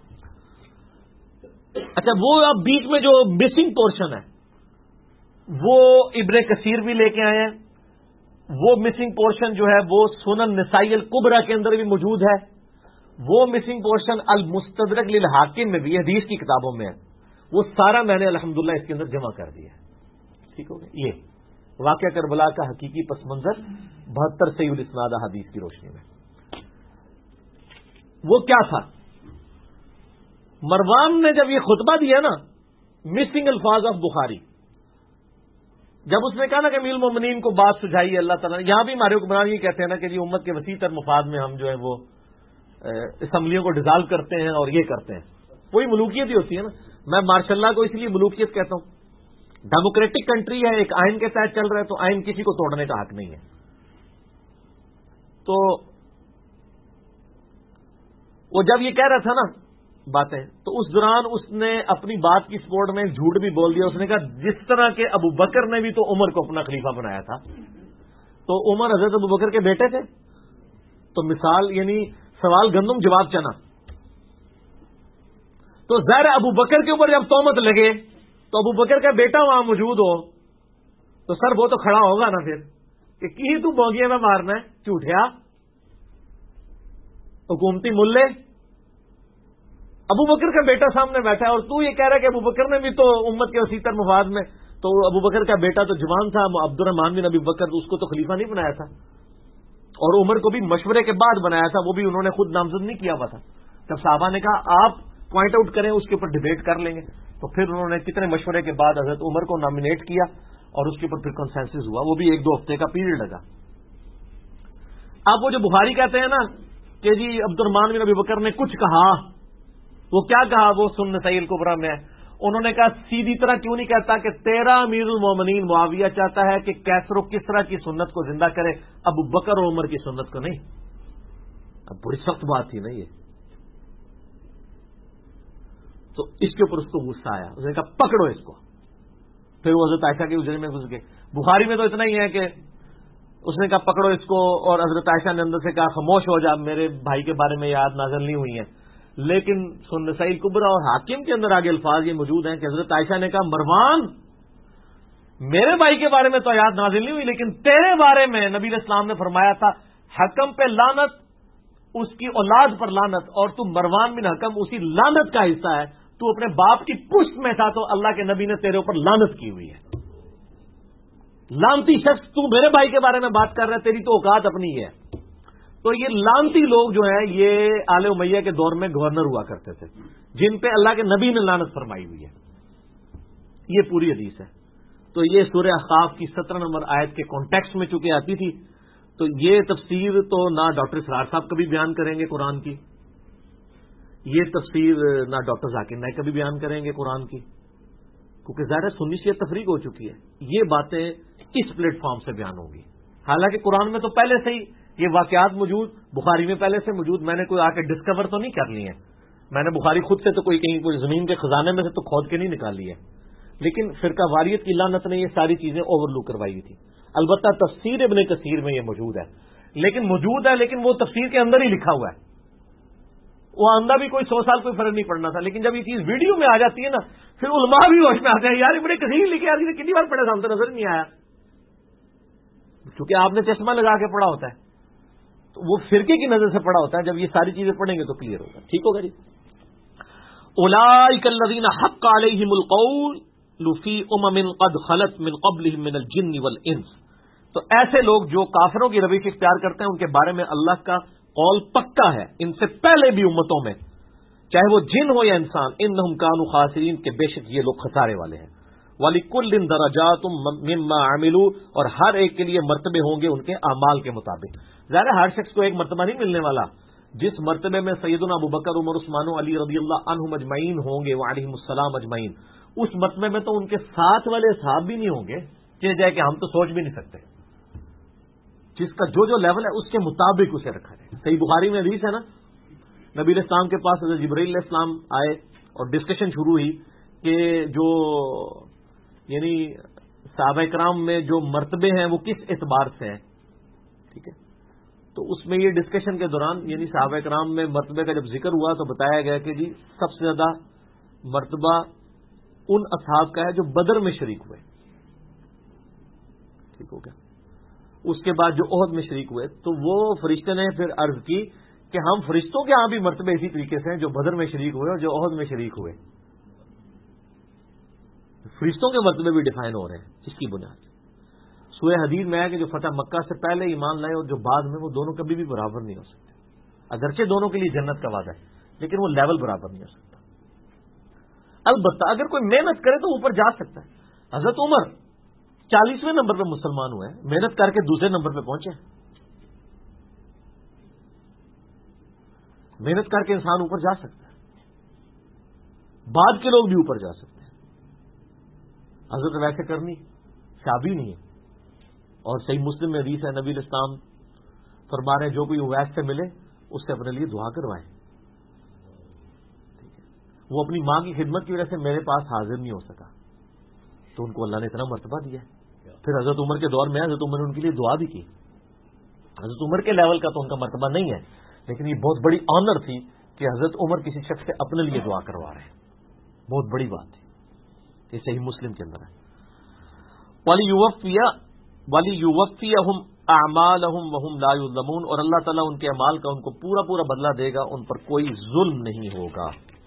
اچھا، وہ اب بیچ میں جو مسنگ پورشن ہے وہ ابن کثیر بھی لے کے آئے ہیں. وہ مسنگ پورشن جو ہے وہ سنن نسائی الکبریٰ کے اندر بھی موجود ہے. وہ مسنگ پورشن المستدرک للحاکم میں بھی حدیث کی کتابوں میں ہے. وہ سارا میں نے الحمدللہ اس کے اندر جمع کر دیا. ٹھیک ہو گیا. یہ واقعہ کربلا کا حقیقی پس منظر 72 صحیح الاسناد حدیث کی روشنی میں. وہ کیا تھا؟ مروان نے جب یہ خطبہ دیا نا، مسنگ الفاظ آف بخاری، جب اس نے کہا نا کہ امیر المومنین کو بات سجھائی اللہ تعالیٰ نے، یہاں بھی ہمارے حکمران یہ کہتے ہیں نا کہ جی امت کے وسیع تر مفاد میں ہم جو ہے وہ اسمبلیوں کو ڈیزالو کرتے ہیں اور یہ کرتے ہیں. وہی ملوکیت ہی ہوتی ہے نا. میں ماشاء اللہ کو اس لیے ملوکیت کہتا ہوں. ڈیموکریٹک کنٹری ہے، ایک آئین کے تحت چل رہا ہے، تو آئین کسی کو توڑنے کا حق نہیں ہے. تو وہ جب یہ کہہ رہا تھا نا باتیں، تو اس دوران اس نے اپنی بات کی سپورٹ میں جھوٹ بھی بول دیا. اس نے کہا جس طرح کہ ابو بکر نے بھی تو عمر کو اپنا خلیفہ بنایا تھا، تو عمر حضرت ابو بکر کے بیٹے تھے. تو مثال یعنی سوال گندم جواب چنا. تو ظاہر ابو بکر کے اوپر جب تہمت لگے تو ابو بکر کا بیٹا وہاں موجود ہو تو سر وہ تو کھڑا ہوگا نا پھر کہ کی تو بوگیے میں مارنا ہے، جھوٹیا حکومتی ملے. ابو بکر کا بیٹا سامنے بیٹھا ہے اور تو یہ کہہ رہا ہے کہ ابو بکر نے بھی تو امت کے وسیع تر مفاد میں، تو ابو بکر کا بیٹا تو جوان تھا عبد الرحمان بن ابی بکر، تو اس کو تو خلیفہ نہیں بنایا تھا، اور عمر کو بھی مشورے کے بعد بنایا تھا. وہ بھی انہوں نے خود نامزد نہیں کیا ہوا تھا. جب صحابہ نے کہا آپ پوائنٹ آؤٹ کریں اس کے اوپر ڈیبیٹ کر لیں گے، تو پھر انہوں نے کتنے مشورے کے بعد حضرت عمر کو نامینیٹ کیا اور اس کے اوپر پھر کنسنسس ہوا. وہ بھی 1-2 ہفتے کا پیریڈ لگا. اب وہ جو بخاری کہتے ہیں نا کہ جی عبد الرحمان بن ابی بکر نے کچھ کہا، وہ کیا کہا؟ وہ سنن نسائی الکبریٰ میں ہے. انہوں نے کہا سیدھی طرح کیوں نہیں کہتا کہ تیرا امیر المومنین معاویہ چاہتا ہے کہ کیسر و کسرا کی سنت کو زندہ کرے، ابو بکر اور عمر کی سنت کو نہیں. اب بڑی سخت بات تھی نا یہ. تو اس کے اوپر اس کو غصہ آیا. اس نے کہا پکڑو اس کو. پھر وہ حضرت عائشہ کے اجرے میں گھس گئے. بخاری میں تو اتنا ہی ہے کہ اس نے کہا پکڑو اس کو، اور حضرت عائشہ نے اندر سے کہا خاموش ہو جا، میرے بھائی کے بارے میں یاد نازل نہیں ہوئی ہیں. لیکن سنن نسائی الکبریٰ اور حاکم کے اندر آگے الفاظ یہ موجود ہیں کہ حضرت عائشہ نے کہا مروان میرے بھائی کے بارے میں تو آیات نازل نہیں ہوئی، لیکن تیرے بارے میں نبی علیہ السلام نے فرمایا تھا حکم پہ لعنت، اس کی اولاد پر لعنت، اور تو مروان بن حکم اسی لعنت کا حصہ ہے. تو اپنے باپ کی پشت میں تھا تو اللہ کے نبی نے تیرے اوپر لعنت کی ہوئی ہے. لعنتی شخص، تو میرے بھائی کے بارے میں بات کر رہا ہے، تیری تو اوقات اپنی ہے. تو یہ لعنتی لوگ جو ہیں یہ آل امیہ کے دور میں گورنر ہوا کرتے تھے، جن پہ اللہ کے نبی نے لعنت فرمائی ہوئی ہے. یہ پوری حدیث ہے. تو یہ سورہ احقاف کی 17 نمبر آیت کے کانٹیکسٹ میں چونکہ آتی تھی، تو یہ تفسیر تو نہ ڈاکٹر اسرار صاحب کبھی بیان کریں گے قرآن کی، یہ تفسیر نہ ڈاکٹر ذاکر نائک کبھی بیان کریں گے قرآن کی، کیونکہ ظاہر سنی شیعہ تفریق ہو چکی ہے. یہ باتیں اس پلیٹ فارم سے بیان ہوں گی. حالانکہ قرآن میں تو پہلے سے ہی یہ واقعات موجود، بخاری میں پہلے سے موجود. میں نے کوئی آ کے ڈسکور تو نہیں کر لی ہے، میں نے بخاری خود سے تو کوئی کہیں کوئی زمین کے خزانے میں سے تو کھود کے نہیں نکالی ہے. لیکن فرقہ واریت کی لعنت نے یہ ساری چیزیں اوور لک کروائی ہوئی تھی. البتہ تفسیر ابن کثیر میں یہ موجود ہے، لیکن وہ تفسیر کے اندر ہی لکھا ہوا ہے. وہ اندھا بھی کوئی 100 سال کوئی فرق نہیں پڑنا تھا. لیکن جب یہ چیز ویڈیو میں آ جاتی ہے نا، پھر علماء بھی ہوش میں آتے ہیں، یار ابن کثیر لکھے آدمی کتنی بار پڑھا تھا، ہم تو نظر نہیں آیا، کیونکہ آپ نے چشمہ لگا کے پڑھا ہوتا ہے. تو وہ فرقے کی نظر سے پڑا ہوتا ہے. جب یہ ساری چیزیں پڑھیں گے تو کلیئر ہوگا. ٹھیک ہوگا جی. اولئک الذین حق علیہم القول فی امم قد خلت من قبلہم من الجن والانس. تو ایسے لوگ جو کافروں کی روش اختیار کرتے ہیں ان کے بارے میں اللہ کا قول پکا ہے ان سے پہلے بھی امتوں میں، چاہے وہ جن ہو یا انسان. انہم کانوا خاسرین، کہ بے شک یہ لوگ خسارے والے ہیں. وَلِكُلٍّ دَرَجَاتٌ مِّمَّا عَمِلُوا، اور ہر ایک کے لیے مرتبے ہوں گے ان کے اعمال کے مطابق. ظاہر ہے ہر شخص کو ایک مرتبہ نہیں ملنے والا. جس مرتبے میں سیدنا ابو بکر، عمر، عثمان و علی رضی اللہ عنہم اجمعین ہوں گے وعلیہم السلام اجمعین، اس مرتبے میں تو ان کے ساتھ والے صحاب بھی نہیں ہوں گے، جائے کہ ہم تو سوچ بھی نہیں سکتے. جس کا جو لیول ہے اس کے مطابق اسے رکھا جائے. صحیح بخاری میں حدیث ہے نا, نبی علیہ السلام کے پاس حضرت جبرائیل علیہ السلام آئے اور ڈسکشن شروع ہوئی کہ جو یعنی صحابہ کرام میں جو مرتبے ہیں وہ کس اعتبار سے ہیں. ٹھیک ہے, تو اس میں یہ ڈسکشن کے دوران یعنی صحابہ کرام میں مرتبے کا جب ذکر ہوا تو بتایا گیا کہ جی سب سے زیادہ مرتبہ ان اصحاب کا ہے جو بدر میں شریک ہوئے. ٹھیک ہو گیا. اس کے بعد جو احد میں شریک ہوئے تو وہ فرشتے نے پھر عرض کی کہ ہم فرشتوں کے ہاں بھی مرتبے اسی طریقے سے ہیں جو بدر میں شریک ہوئے اور جو احد میں شریک ہوئے. فرشتوں کے مرتبے بھی ڈیفائن ہو رہے ہیں اس کی بنیاد. سورہ حدید میں ہے کہ جو فتح مکہ سے پہلے ایمان لائے اور جو بعد میں, وہ دونوں کبھی بھی برابر نہیں ہو سکتے. اگرچہ دونوں کے لیے جنت کا وعدہ ہے لیکن وہ لیول برابر نہیں ہو سکتا. البتہ اگر کوئی محنت کرے تو اوپر جا سکتا ہے. حضرت عمر 40ویں نمبر پہ مسلمان ہوئے ہیں, محنت کر کے دوسرے نمبر پہ پہنچے. محنت کر کے انسان اوپر جا سکتا ہے, بعد کے لوگ بھی اوپر جا سکتے ہیں. حضرت ویسے کرنی شابی نہیں ہے. اور صحیح مسلم میں حدیث ہے, نبی علیہ السلام فرما رہے ہیں جو کوئی اویس سے ملے اس سے اپنے لیے دعا کروائے. وہ اپنی ماں کی خدمت کی وجہ سے میرے پاس حاضر نہیں ہو سکا تو ان کو اللہ نے اتنا مرتبہ دیا. پھر حضرت عمر کے دور میں حضرت عمر نے ان کے لیے دعا بھی کی. حضرت عمر کے لیول کا تو ان کا مرتبہ نہیں ہے, لیکن یہ بہت بڑی آنر تھی کہ حضرت عمر کسی شخص سے اپنے لیے دعا کروا رہے ہیں. بہت بڑی بات تھی. یہ صحیح مسلم کے اندر ہے. وَلِيُوَفِّيَهُمْ أَعْمَالَهُمْ وَهُمْ لَا يُظْلَمُونَ, اور اللہ تعالیٰ ان کے اعمال کا ان کو پورا پورا بدلہ دے گا, ان پر کوئی ظلم نہیں ہوگا.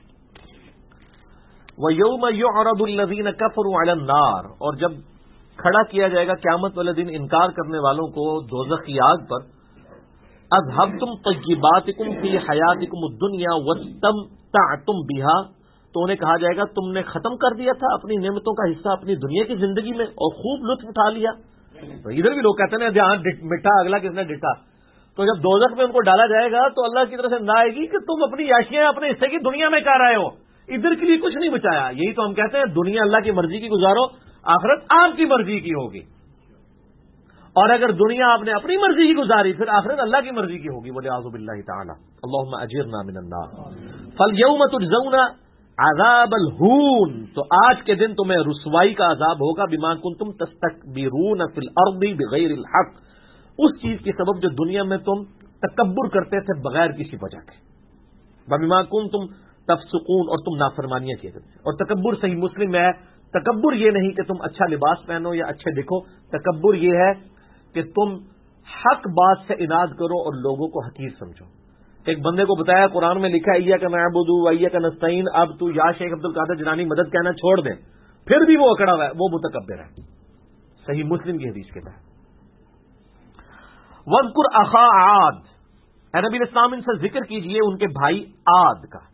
وَيَوْمَ يُعْرَضُ الَّذِينَ كَفَرُوا عَلَى النَّارِ, اور جب کھڑا کیا جائے گا قیامت والے دن انکار کرنے والوں کو دوزخ کی آگ پر, اذهبتم طیباتکم فی حیاتکم الدنیا واستمتعتم بها, تو انہیں کہا جائے گا تم نے ختم کر دیا تھا اپنی نعمتوں کا حصہ اپنی دنیا کی زندگی میں اور خوب لطف اٹھا لیا. تو ادھر بھی لوگ کہتے ہیں جہاں مٹھا اگلا کس نے ڈٹا. تو جب دوزخ میں ان کو ڈالا جائے گا تو اللہ کی طرف سے نہ آئے گی کہ تم اپنی عیاشیاں اپنے حصے کی دنیا میں کر رہے ہو, ادھر کے لیے کچھ نہیں بچایا. یہی تو ہم کہتے ہیں دنیا اللہ کی مرضی کی گزارو, آخرت آپ کی مرضی کی ہوگی. اور اگر دنیا آپ نے اپنی مرضی کی گزاری پھر آخرت اللہ کی مرضی کی ہوگی. وَلِعَاذُ بِاللَّهِ تَعَالَى اللهم اجرنا من النار. فَالْيَوْمَ تُجْزَوْنَ عذاب الہون, تو آج کے دن تمہیں رسوائی کا عذاب ہوگا بما کنتم تستکبرون فی الارض بغیر الحق, اس چیز کی سبب جو دنیا میں تم تکبر کرتے تھے بغیر کسی وجہ کے. بما کنتم تفسقون, اور تم نافرمانیاں کیے کرتے. اور تکبر صحیح مسلم میں ہے, تکبر یہ نہیں کہ تم اچھا لباس پہنو یا اچھے دکھو, تکبر یہ ہے کہ تم حق بات سے اناد کرو اور لوگوں کو حقیر سمجھو. ایک بندے کو بتایا قرآن میں لکھا ہے ایاک نعبد و ایاک نستعین, اب تو یا شیخ عبد القادر جیلانی مدد کہنا چھوڑ دے, پھر بھی وہ اکڑا ہوا ہے, وہ متکبر ہے. صحیح مسلم کی حدیث کے تحت. وَاذْكُرْ أَخَا عَادٍ, اے نبی علیہ السلام ان سے ذکر کیجئے ان کے بھائی عاد کا.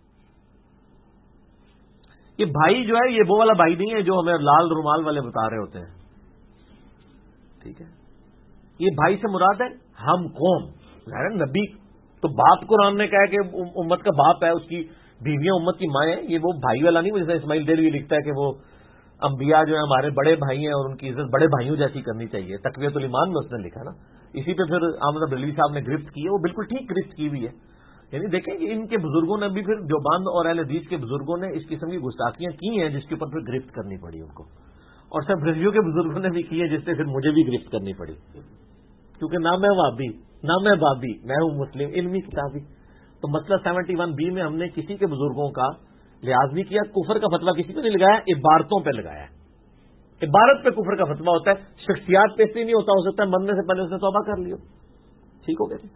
یہ بھائی جو ہے یہ وہ والا بھائی نہیں ہے جو ہمیں لال رومال والے بتا رہے ہوتے ہیں. ٹھیک ہے, یہ بھائی سے مراد ہے ہم قوم. نبی تو باپ قرآن نے کہا کہ امت کا باپ ہے, اس کی بیویاں امت کی ماں ہیں. یہ وہ بھائی والا نہیں, جیسے اسماعیل دہلوی لکھتا ہے کہ وہ انبیاء جو ہیں ہمارے بڑے بھائی ہیں اور ان کی عزت بڑے بھائیوں جیسی کرنی چاہیے. تقویت الایمان میں اس نے لکھا نا, اسی پہ پھر احمد بریلوی صاحب نے گرفت کی ہے, وہ بالکل ٹھیک گرفت کی ہوئی ہے. یعنی دیکھیں کہ ان کے بزرگوں نے بھی پھر دیوبند اور اہل حدیث کے بزرگوں نے اس قسم کی گستاخیاں کی ہیں جس کے اوپر پھر گرفت کرنی پڑی ان کو, اور سب بریلویوں کے بزرگوں نے بھی کی ہے جس سے پھر مجھے بھی گرفت کرنی پڑی, کیونکہ نہ میں وہابی نہ میں بابی, میں ہوں مسلم علمی کتابی. تو مسئلہ 71B میں ہم نے کسی کے بزرگوں کا لحاظ نہیں کیا, کفر کا فتویٰ کسی پہ نہیں لگایا, عبارتوں پہ لگایا. عبارت پہ کفر کا فتویٰ ہوتا ہے, شخصیات پہ اس لیے نہیں ہوتا, ہو سکتا ہے مرنے سے پہلے اس نے توبہ کر لی ہو. ٹھیک ہو گیا.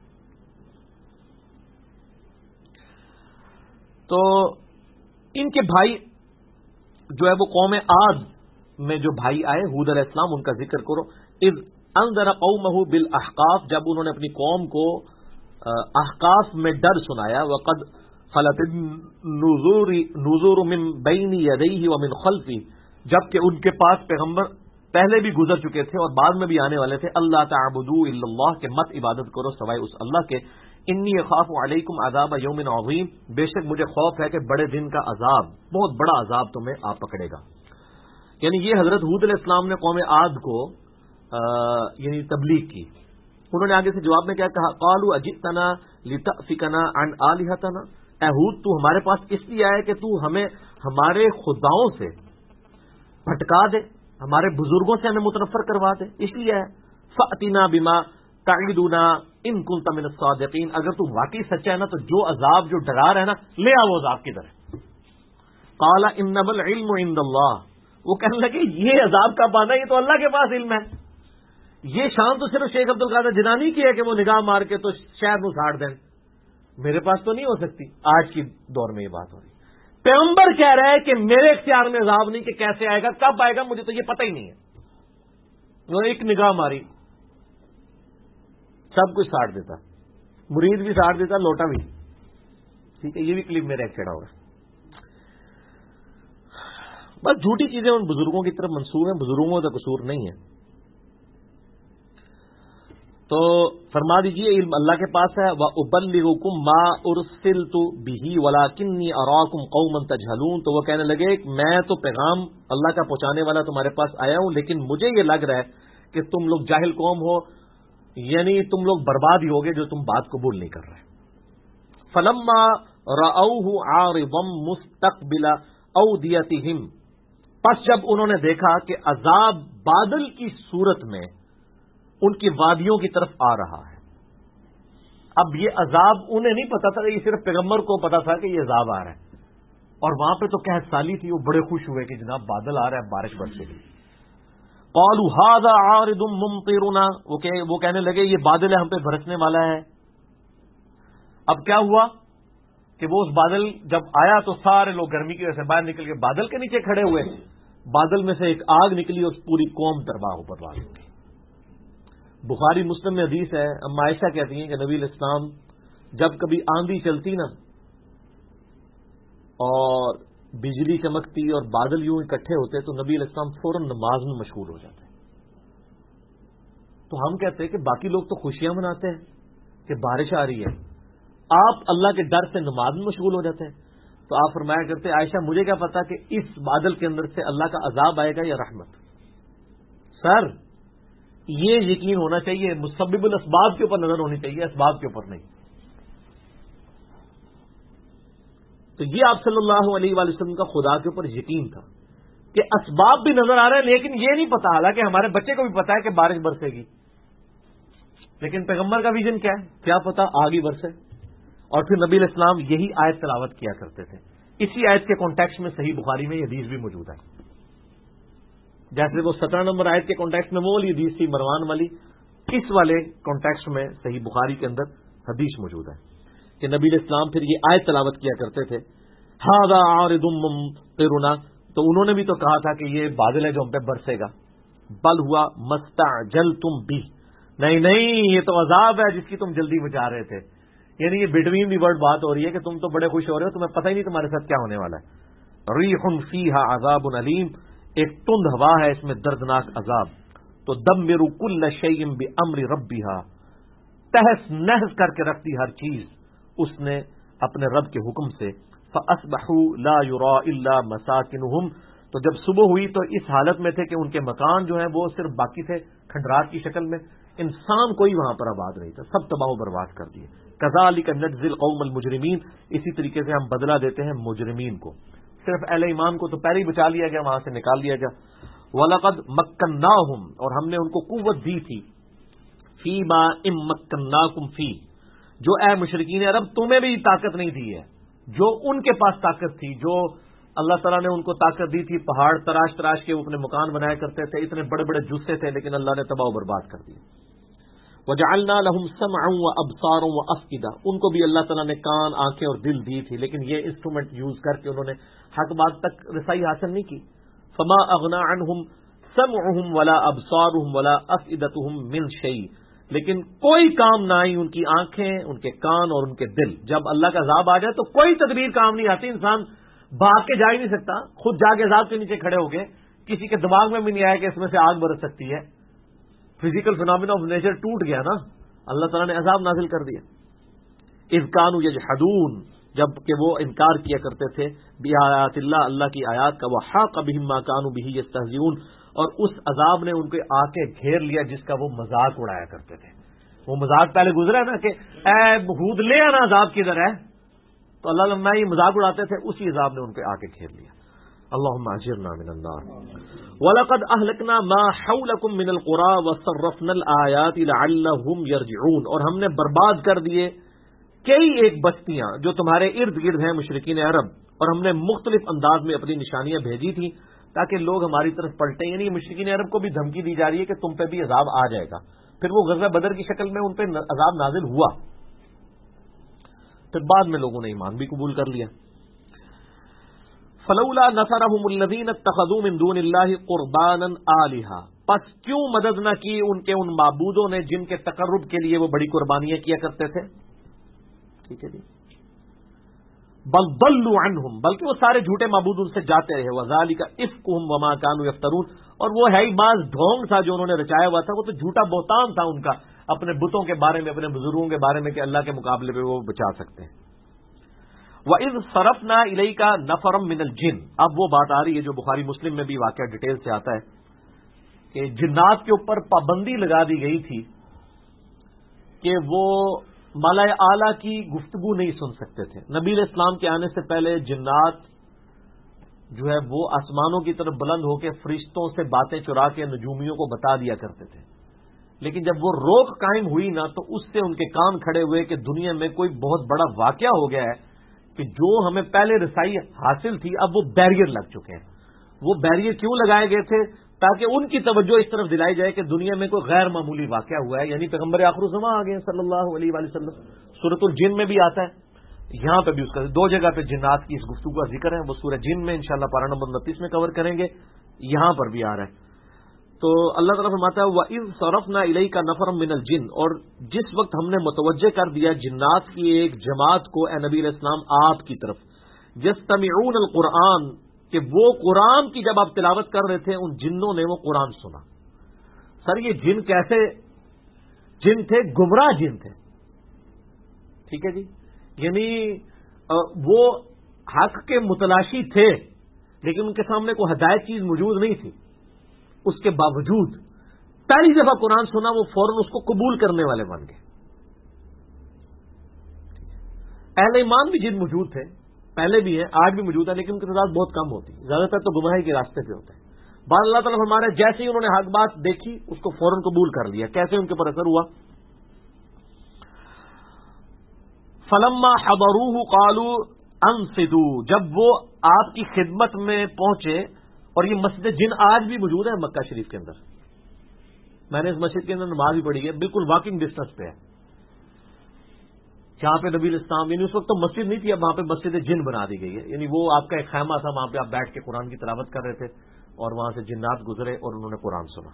تو ان کے بھائی جو ہے وہ قوم عاد میں جو بھائی آئے ہود علیہ السلام, ان کا ذکر کرو. اذ انذر قومہ بالاحقاف, جب انہوں نے اپنی قوم کو احقاف میں ڈر سنایا. وقد خلت النذور من بین یدیہ ومن خلفہ, جبکہ ان کے پاس پیغمبر پہلے بھی گزر چکے تھے اور بعد میں بھی آنے والے تھے. اللہ تعبدوا الا اللہ, کہ مت عبادت کرو سوائے اس اللہ کے. انی اخاف علیکم عذاب یوم عظیم, بے شک مجھے خوف ہے کہ بڑے دن کا عذاب, بہت بڑا عذاب تمہیں آ پکڑے گا. یعنی یہ حضرت ہود علیہ السلام نے قوم عاد کو یعنی تبلیغ کی انہوں نے آگے سے جواب میں کیا کہا، قالوا اجئتنا لتأفکنا عن آلہتنا، اے ہود تو ہمارے پاس اس لیے آئے کہ تو ہمیں ہمارے خداؤں سے بھٹکا دے، ہمارے بزرگوں سے ہمیں متنفر کروا دے، اس لیے آئے۔ فأتنا بما تعدنا ان كنت من الصادقین، اگر تو واقعی سچا ہے نا تو جو عذاب جو ڈرا رہا ہے نا لے آؤ وہ عذاب کدھر ہے۔ قال انما العلم عند اللہ، وہ کہنے لگے یہ عذاب کا پانا یہ تو اللہ کے پاس علم ہے، یہ شان تو صرف شیخ عبد القادر جیلانی کی ہے کہ وہ نگاہ مار کے تو شہر کو ساڑ دیں، میرے پاس تو نہیں ہو سکتی۔ آج کی دور میں یہ بات ہو رہی، پیغمبر کہہ رہا ہے کہ میرے اختیار میں عذاب نہیں کہ کیسے آئے گا کب آئے گا مجھے تو یہ پتہ ہی نہیں ہے۔ انہوں نے ایک نگاہ ماری سب کچھ ساڑ دیتا، مرید بھی ساڑ دیتا، لوٹا بھی۔ ٹھیک ہے، یہ بھی کلپ میرا ایک چڑھا ہوگا۔ بس جھوٹی چیزیں ان بزرگوں کی طرف منسوب ہیں، بزرگوں کا قصور نہیں ہے۔ تو فرما دیجئے علم اللہ کے پاس ہے۔ وَأُبَلِّغُكُم مَّا أُرْسِلْتُ بِهِ وَلَٰكِنِّي أَرَاكُمْ قَوْمًا تَجْهَلُونَ، تو وہ کہنے لگے کہ میں تو پیغام اللہ کا پہنچانے والا تمہارے پاس آیا ہوں، لیکن مجھے یہ لگ رہا ہے کہ تم لوگ جاہل قوم ہو، یعنی تم لوگ برباد ہی ہوگے جو تم بات قبول نہیں کر رہے۔ فَلَمَّا رَأَوْهُ عَارِضًا مُسْتَقْبِلَ أَوْدِيَتِهِمْ، پس جب انہوں نے دیکھا کہ عذاب بادل کی صورت میں ان کی وادیوں کی طرف آ رہا ہے۔ اب یہ عذاب انہیں نہیں پتا تھا، یہ صرف پیغمبر کو پتا تھا کہ یہ عذاب آ رہا ہے، اور وہاں پہ تو قحط سالی تھی، وہ بڑے خوش ہوئے کہ جناب بادل آ رہا ہے، بارش برسے گی۔ قالوا هذا عارض ممطرنا، وہ کہنے لگے یہ بادل ہے ہم پہ برسنے والا ہے۔ اب کیا ہوا کہ وہ اس بادل جب آیا تو سارے لوگ گرمی کی وجہ سے باہر نکل کے بادل کے نیچے کھڑے ہوئے، بادل میں سے ایک آگ نکلی اور پوری قوم تباہ برباد ہو گئی۔ بخاری مسلم میں حدیث ہے، اما عائشہ کہتی ہیں کہ نبی علیہ السلام جب کبھی آندھی چلتی نا اور بجلی چمکتی اور بادل یوں اکٹھے ہوتے تو نبی علیہ السلام فوراً نماز میں مشغول ہو جاتے۔ تو ہم کہتے ہیں کہ باقی لوگ تو خوشیاں مناتے ہیں کہ بارش آ رہی ہے، آپ اللہ کے ڈر سے نماز میں مشغول ہو جاتے ہیں۔ تو آپ فرمایا کرتے عائشہ مجھے کیا پتا کہ اس بادل کے اندر سے اللہ کا عذاب آئے گا یا رحمت۔ سر یہ یقین ہونا چاہیے، مسبب الاسباب کے اوپر نظر ہونی چاہیے، اسباب کے اوپر نہیں۔ تو یہ آپ صلی اللہ علیہ وآلہ وسلم کا خدا کے اوپر یقین تھا کہ اسباب بھی نظر آ رہے ہیں لیکن یہ نہیں پتا، حالانکہ ہمارے بچے کو بھی پتا ہے کہ بارش برسے گی، لیکن پیغمبر کا ویژن کیا ہے، کیا پتا آگے برسے۔ اور پھر نبی علیہ السلام یہی آیت تلاوت کیا کرتے تھے۔ اسی آیت کے کانٹیکسٹ میں صحیح بخاری میں یہ حدیث بھی موجود ہے، جیسے وہ 17 نمبر آیت کے کانٹیکسٹ میں وہ والی حدیث تھی مروان والی، اس والے کانٹیکسٹ میں صحیح بخاری کے اندر حدیث موجود ہے کہ نبی علیہ السلام پھر یہ آیت تلاوت کیا کرتے تھے، ھذا عارض ممطرنا، تو انہوں نے بھی تو کہا تھا کہ یہ بادل ہے جو ہم پہ برسے گا، بل ہوا مستعجلتم بہ، نہیں یہ تو عذاب ہے جس کی تم جلدی بچا رہے تھے۔ یعنی یہ بٹوین دی ورڈ بات ہو رہی ہے کہ تم تو بڑے خوش ہو رہے ہو، تمہیں پتہ ہی نہیں تمہارے ساتھ کیا ہونے والا ہے۔ ریح فیہا عذاب علیم، ایک تند ہوا ہے اس میں دردناک عذاب، تو دمر کل شیء بامر ربھا، تہس نہس کر کے رکھتی ہر چیز اس نے اپنے رب کے حکم سے۔ فاصبحوا لا يرى الا مساکنهم، تو جب صبح ہوئی تو اس حالت میں تھے کہ ان کے مکان جو ہیں وہ صرف باقی تھے کھنڈرات کی شکل میں، انسان کوئی وہاں پر آباد نہیں تھا، سب تباہ و برباد کر دیے۔ کذالک نجزی القوم المجرمین، اسی طریقے سے ہم بدلہ دیتے ہیں مجرمین کو۔ صرف اہل ایمان کو تو پہلے ہی بچا لیا گیا، وہاں سے نکال لیا گیا۔ وَلَقَدْ مَكَّنَّاهُمْ، اور ہم نے ان کو قوت دی تھی، فِي مَا إِن مَّكَّنَّاكُمْ فِيهِ، جو اے مشرکین عرب تمہیں بھی طاقت نہیں دی ہے، جو ان کے پاس طاقت تھی، جو اللہ تعالیٰ نے ان کو طاقت دی تھی، پہاڑ تراش تراش کے وہ اپنے مکان بنایا کرتے تھے، اتنے بڑے بڑے جثے تھے، لیکن اللہ نے تباہ و برباد کر دیے۔ وَجَعَلْنَا لَهُمْ سَمْعًا وَأَبْصَارًا وَأَفْئِدَةً، ان کو بھی اللہ تعالیٰ نے کان، آنکھیں اور دل دی تھی، لیکن یہ انسٹرومنٹ یوز کر کے انہوں نے حق بات تک رسائی حاصل نہیں کی۔ فَمَا أَغْنَىٰ عَنْهُمْ سَمْعُهُمْ وَلَا أَبْصَارُهُمْ وَلَا أَفْئِدَتُهُمْ مِنْ شَيْءٍ، لیکن کوئی کام نہ آئی ان کی آنکھیں، ان کے کان اور ان کے دل۔ جب اللہ کا عذاب آ جائے تو کوئی تدبیر کام نہیں آتی، انسان بھاگ کے جا ہی نہیں سکتا، خود جا کے عذاب کے نیچے کھڑے ہو گئے، کسی کے دماغ میں بھی نہیں آیا کہ اس میں سے آگ برس سکتی ہے۔ فزیکل فینومینا آف نیچر ٹوٹ گیا نا، اللہ تعالیٰ نے عذاب نازل کر دیا۔ اذ کانوا یجحدون، جب کہ وہ انکار کیا کرتے تھے، بآیات اللہ، اللہ کی آیات کا، وحاق بہم ما کانوا بہ یستہزئون، اور اس عذاب نے ان کو آ کے گھیر لیا جس کا وہ مذاق اڑایا کرتے تھے۔ وہ مذاق پہلے گزرا نا کہ اے ہود لے آنا عذاب کدھر ہے، تو اللہ لما یہ مذاق اڑاتے تھے اسی عذاب نے ان پہ آ کے گھیر لیا. اللہم اجرنا من النار. وَلَقَدْ أَهْلَكْنَا مَا حَوْلَكُمْ مِنَ الْقُرَىٰ وَصَرَّفْنَا الْآيَاتِ لَعَلَّهُمْ يَرْجِعُونَ، اور ہم نے برباد کر دیے کئی ایک بستیاں جو تمہارے ارد گرد ہیں مشرکین عرب، اور ہم نے مختلف انداز میں اپنی نشانیاں بھیجی تھیں تاکہ لوگ ہماری طرف پلٹیں. یعنی مشرکین عرب کو بھی دھمکی دی جا رہی ہے کہ تم پہ بھی عذاب آ جائے گا. پھر وہ غزوہ بدر کی شکل میں ان پہ عذاب نازل ہوا، پھر بعد میں لوگوں نے ایمان بھی قبول کر لیا. فلولا نصرهم الذين اتخذوا من دون الله قربانا آلهة، پس کیوں مدد نہ کی ان کے ان معبودوں نے جن کے تقرب کے لیے وہ بڑی قربانیاں کیا کرتے تھے. ٹھیک ہے جی. بل ضلوا عنهم، بلکہ وہ سارے جھوٹے معبود ان سے جاتے رہے. وذالک افکهم وما كانوا يفترون، اور وہ ہے ہی بعض ڈھونگ تھا جو انہوں نے رچایا ہوا تھا، وہ تو جھوٹا بہتان تھا ان کا اپنے بتوں کے بارے میں، اپنے بزرگوں کے بارے میں کہ اللہ کے مقابلے پہ وہ بچا سکتے ہیں. وَإِذْ صَرَفْنَا إِلَيْكَ نَفَرًا مِنَ الْجِنِّ، اب وہ بات آ رہی ہے جو بخاری مسلم میں بھی واقعہ ڈیٹیل سے آتا ہے کہ جنات کے اوپر پابندی لگا دی گئی تھی کہ وہ ملائے اعلیٰ کی گفتگو نہیں سن سکتے تھے. نبی علیہ السلام کے آنے سے پہلے جنات جو ہے وہ آسمانوں کی طرف بلند ہو کے فرشتوں سے باتیں چرا کے نجومیوں کو بتا دیا کرتے تھے. لیکن جب وہ روک قائم ہوئی نا تو اس سے ان کے کان کھڑے ہوئے کہ دنیا میں کوئی بہت بڑا واقعہ ہو گیا ہے کہ جو ہمیں پہلے رسائی حاصل تھی اب وہ بیریئر لگ چکے ہیں. وہ بیریئر کیوں لگائے گئے تھے؟ تاکہ ان کی توجہ اس طرف دلائی جائے کہ دنیا میں کوئی غیر معمولی واقعہ ہوا ہے، یعنی پیغمبر آخر الزمان آ گئے ہیں صلی اللہ علیہ وآلہ وسلم. سورۃ الجن میں بھی آتا ہے، یہاں پہ بھی اس کا دو جگہ پہ جنات کی اس گفتگو کا ذکر ہے. وہ سورہ جن میں انشاءاللہ پارہ نمبر 29 میں کور کریں گے، یہاں پر بھی آ رہا ہے. تو اللہ تعالیٰ فرماتا ہے وَإِذْ صَرَفْنَا إِلَيْكَ نَفَرًا مِنَ الْجِنِّ، اور جس وقت ہم نے متوجہ کر دیا جنات کی ایک جماعت کو اے نبی علیہ السلام آپ کی طرف، یستمعون القرآن، کہ وہ قرآن کی جب آپ تلاوت کر رہے تھے ان جنوں نے وہ قرآن سنا. سر یہ جن کیسے جن تھے؟ گمراہ جن تھے. ٹھیک ہے جی. یعنی وہ حق کے متلاشی تھے لیکن ان کے سامنے کوئی ہدایت چیز موجود نہیں تھی. اس کے باوجود پہلی دفعہ قرآن سنا وہ فوراً اس کو قبول کرنے والے بن گئے. اہل ایمان بھی جن موجود تھے، پہلے بھی ہیں، آج بھی موجود ہے، لیکن ان کی تعداد بہت کم ہوتی ہے، زیادہ تر تو گمراہی کے راستے پہ ہوتے ہیں. بعد اللہ تعالیٰ فرما رہے ہیں جیسے ہی انہوں نے حق بات دیکھی اس کو فوراً قبول کر لیا. کیسے ان کے پر اثر ہوا؟ فلما حضروه قالوا انصتوا، جب وہ آپ کی خدمت میں پہنچے. اور یہ مسجد جن آج بھی موجود ہے مکہ شریف کے اندر. میں نے اس مسجد کے اندر نماز بھی پڑھی ہے، بالکل واکنگ ڈسٹینس پہ ہے. جہاں پہ نبی الاسلام، یعنی اس وقت تو مسجد نہیں تھی، اب وہاں پہ مسجد جن بنا دی گئی ہے. یعنی وہ آپ کا ایک خیمہ تھا، وہاں پہ آپ بیٹھ کے قرآن کی تلاوت کر رہے تھے اور وہاں سے جنات گزرے اور انہوں نے قرآن سنا.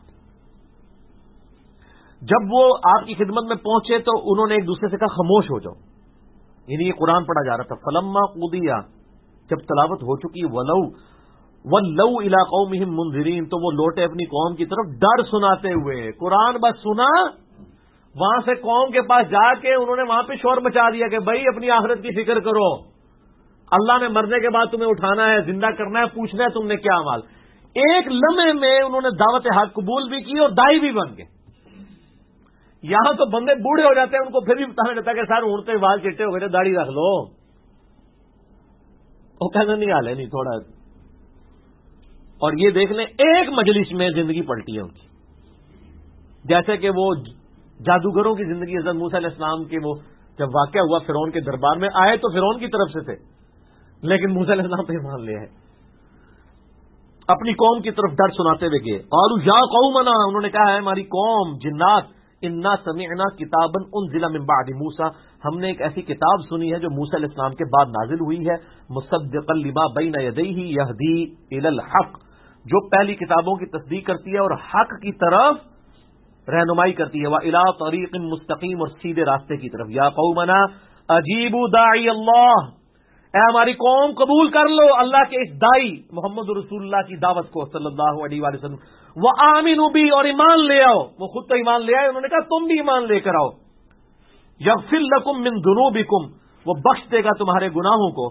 جب وہ آپ کی خدمت میں پہنچے تو انہوں نے ایک دوسرے سے کہا خاموش ہو جاؤ. یعنی یہ قرآن پڑھا جا رہا تھا. فلما قضی، جب تلاوت ہو چکی، ولو الی قومہم منذرین، تو وہ لوٹے اپنی قوم کی طرف ڈر سناتے ہوئے. قرآن بس سنا، وہاں سے قوم کے پاس جا کے انہوں نے وہاں پہ شور مچا دیا کہ بھائی اپنی آخرت کی فکر کرو، اللہ نے مرنے کے بعد تمہیں اٹھانا ہے، زندہ کرنا ہے، پوچھنا ہے تم نے کیا مال. ایک لمحے میں انہوں نے دعوت حق قبول بھی کی اور دائی بھی بن گئے. یہاں تو بندے بوڑھے ہو جاتے ہیں، ان کو پھر بھی بتانا رہتا ہے کہ سر اڑتے بال چٹے ہو گئے، داڑھی رکھ لو. وہ کہنا نہیں حال ہے نہیں تھوڑا. اور یہ دیکھ لیں ایک مجلس میں زندگی پلٹی ہے ان کی. جیسے کہ وہ جادوگروں کی زندگی حضرت موسیٰ علیہ السلام کے وہ جب واقعہ ہوا فرعون کے دربار میں، آئے تو فرعون کی طرف سے تھے لیکن موسیٰ علیہ السلام پہ مان لیا ہے. اپنی قوم کی طرف ڈر سناتے ہوئے گئے. اور یا قومنا، انہوں نے کہا ہے ہماری قوم جنات، انا سمعنا کتابا انزل من بعد موسیٰ، ہم نے ایک ایسی کتاب سنی ہے جو موسیٰ علیہ السلام کے بعد نازل ہوئی ہے. مصدقا لما بین یدیہ یہدی الی الحق، جو پہلی کتابوں کی تصدیق کرتی ہے اور حق کی طرف رہنمائی کرتی ہے. وَإِلَىٰ طَرِيقٍ مُسْتَقِيمٍ، اور سیدھے راستے کی طرف. یا قومنا اجیبوا داعی اللہ، اے ہماری قوم قبول کر لو اللہ کے اس دائی محمد رسول اللہ کی دعوت کو صلی اللہ علیہ وآلہ وسلم. وَآمِنُوا بِی، اور ایمان لے آؤ. وہ خود تو ایمان لے آئے، انہوں نے کہا تم بھی ایمان لے کر آؤ. یغفر لکم من ذنوبکم، وہ بخش دے گا تمہارے گناہوں کو.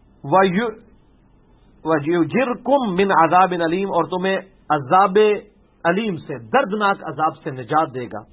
وَيُجِرْكُم مِّنْ عَذَابٍ أَلِيمٍ، اور تمہیں عذاب علیم سے دردناک عذاب سے نجات دے گا.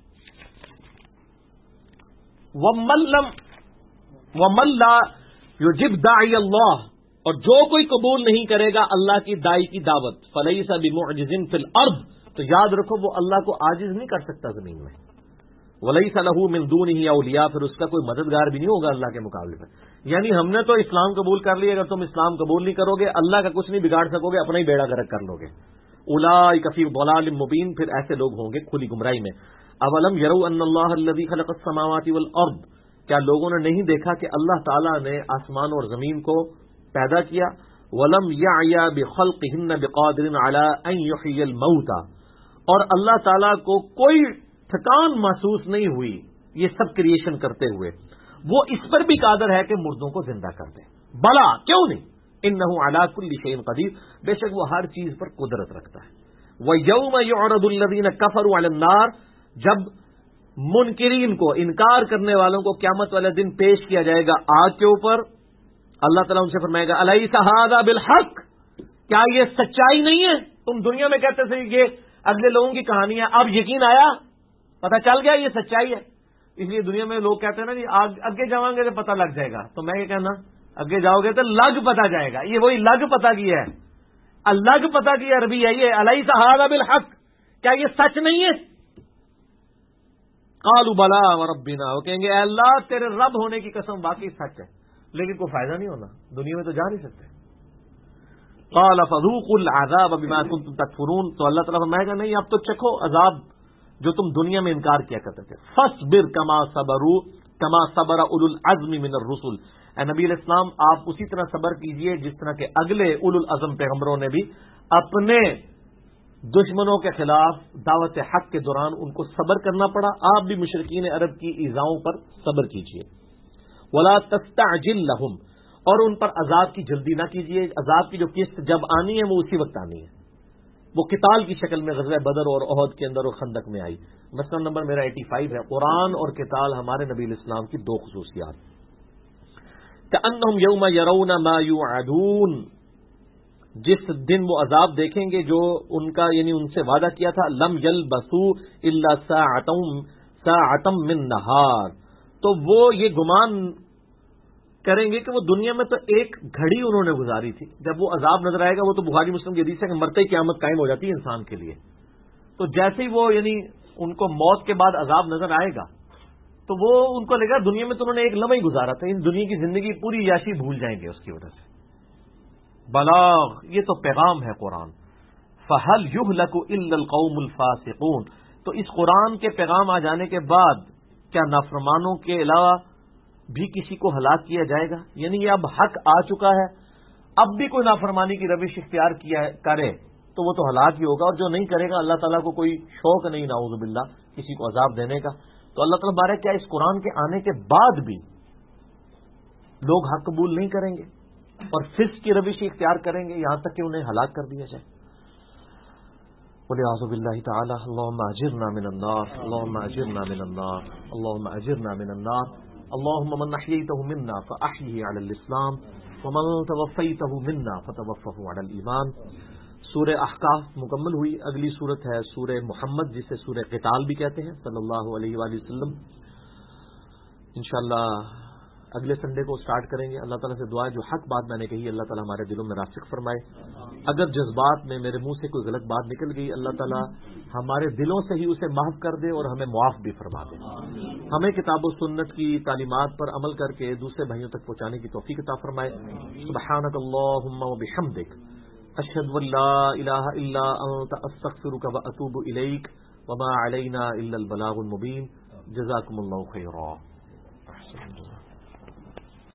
وَمَن لَّا يُجِبْ دَاعِيَ اللَّهِ، اور جو کوئی قبول نہیں کرے گا اللہ کی دائی کی دعوت، فَلَيْسَ بِمُعْجِزٍ فِي الْأَرْضِ، تو یاد رکھو وہ اللہ کو عاجز نہیں کر سکتا زمین میں. وَلَيْسَ لَهُ مِن دُونِهِ أَوْلِيَاء، پھر اس کا کوئی مددگار بھی نہیں ہوگا اللہ کے مقابلے میں. یعنی ہم نے تو اسلام قبول کر لیا، اگر تم اسلام قبول نہیں کرو گے اللہ کا کچھ نہیں بگاڑ سکو گے، اپنا ہی بیڑا غرق کر لو گے. اولئک فی ضلال مبین، پھر ایسے لوگ ہوں گے کھلی گمراہی میں. اولم یروا ان اللہ الذی خلق السماوات والارض، کیا لوگوں نے نہیں دیکھا کہ اللہ تعالیٰ نے آسمان اور زمین کو پیدا کیا. ولم یعی بخلقہن بقادر علی ان یحیی الموتى، اور اللہ تعالیٰ کو کوئی تھکان محسوس نہیں ہوئی یہ سب کریشن کرتے ہوئے، وہ اس پر بھی قادر ہے کہ مردوں کو زندہ کر دے. بلا، کیوں نہیں، انہ علی کل شیء قدیر، بے شک وہ ہر چیز پر قدرت رکھتا ہے. وَيَوْمَ يُعْرَضُ الَّذِينَ كَفَرُوا عَلَى النَّارِ، جب منکرین کو، انکار کرنے والوں کو قیامت والے دن پیش کیا جائے گا آگ کے اوپر، اللہ تعالیٰ ان سے فرمائے گا الیس ھذا بالحق، کیا یہ سچائی نہیں ہے؟ تم دنیا میں کہتے تھے یہ اگلے لوگوں کی کہانی ہے، اب یقین آیا، پتہ چل گیا یہ سچائی ہے. اس لیے دنیا میں لوگ کہتے ہیں نا جی آگے جاؤں گے تو پتہ لگ جائے گا، تو میں یہ کہنا اگے جاؤ گے تو لگ پتہ جائے گا. یہ وہی لگ پتہ کی ہے، الگ پتہ کی عربی ہے یہ. الیس ھذا بالحق، کیا یہ سچ نہیں ہے؟ قالوا بلا وربنا، وہ کہیں گے اے اللہ تیرے رب ہونے کی قسم واقعی سچ ہے، لیکن کوئی فائدہ نہیں ہونا، دنیا میں تو جا نہیں سکتے. قال فذوقوا العذاب بما كنتم تكفرون، تو اللہ تعالیٰ فرمائے گا نہیں اب تو چکھو عذاب جو تم دنیا میں انکار کیا کرتے تھے. فاصبر كما صبر اولو العزم من الرسل، اے نبی علیہ السلام آپ اسی طرح صبر کیجئے جس طرح کہ اگلے اولو العزم پیغمبروں نے بھی اپنے دشمنوں کے خلاف دعوت حق کے دوران ان کو صبر کرنا پڑا. آپ بھی مشرکین عرب کی ایذاؤں پر صبر کیجئے. ولا تستعجل لهم، اور ان پر عذاب کی جلدی نہ کیجئے، عذاب کی جو قسط جب آنی ہے وہ اسی وقت آنی ہے. وہ قتال کی شکل میں غزوہ بدر اور احد کے اندر اور خندق میں آئی. مسئلہ نمبر میرا 85 ہے. قرآن اور قتال ہمارے نبی علیہ السلام کی دو خصوصیات. کأنہم یوم یرون ما یوعدون، جس دن وہ عذاب دیکھیں گے جو ان کا یعنی ان سے وعدہ کیا تھا. لم یلبثوا الا ساعۃ من نہار، تو وہ یہ گمان کریں گے کہ وہ دنیا میں تو ایک گھڑی انہوں نے گزاری تھی. جب وہ عذاب نظر آئے گا، وہ تو بخاری مسلم کی حدیث ہے کہ مرتے ہی قیامت قائم ہو جاتی ہے انسان کے لیے. تو جیسے ہی وہ یعنی ان کو موت کے بعد عذاب نظر آئے گا تو وہ ان کو لگا دنیا میں تو انہوں نے ایک لمحہ ہی گزارا تھا، ان دنیا کی زندگی پوری یاشی بھول جائیں گے اس کی وجہ سے. بلاغ، یہ تو پیغام ہے قرآن. فَهَلْ يُهْلَكُ إِلَّا الْقَوْمُ الْفَاسِقُونَ، تو اس قرآن کے پیغام آ جانے کے بعد کیا نافرمانوں کے علاوہ بھی کسی کو ہلاک کیا جائے گا؟ یعنی یہ اب حق آ چکا ہے، اب بھی کوئی نافرمانی کی روش اختیار کرے تو وہ تو ہلاک ہی ہوگا، اور جو نہیں کرے گا اللہ تعالیٰ کو کوئی شوق نہیں نعوذ باللہ کسی کو عذاب دینے کا. تو اللہ تعالیٰ بارے کیا اس قرآن کے آنے کے بعد بھی لوگ حق قبول نہیں کریں گے اور فسق کی روش اختیار کریں گے یہاں تک کہ انہیں ہلاک کر دیا جائے؟ وَلِعَاذُ بِاللَّهِ تَعَالَى. اللهم اجرنا من النار، اللهم اجرنا من النار، اللهم اجرنا من النار. اللهم من احييته منا فاحيه على الاسلام ومن توفيته منا فتوفه على الايمان. سورہ احقاف مکمل ہوئی. اگلی سورت ہے سورہ محمد، جسے سورہ قتال بھی کہتے ہیں، صلی اللہ علیہ وآلہ وسلم. انشاءاللہ اگلے سنڈے کو سٹارٹ کریں گے. اللہ تعالیٰ سے دعا ہے جو حق بات میں نے کہی اللہ تعالیٰ ہمارے دلوں میں راسخ فرمائے. اگر جذبات میں میرے منہ سے کوئی غلط بات نکل گئی اللہ تعالیٰ ہمارے دلوں سے ہی اسے معاف کر دے اور ہمیں معاف بھی فرما دے. ہمیں کتاب و سنت کی تعلیمات پر عمل کر کے دوسرے بھائیوں تک پہنچانے کی توفیق عطا فرمائے. سبحانک اللہم و بحمدک، اشہد ان لا الہ الا انت، استغفرک و اتوب الیک، وما علینا الا البلاغ المبین. جزاکم اللہ خیرا.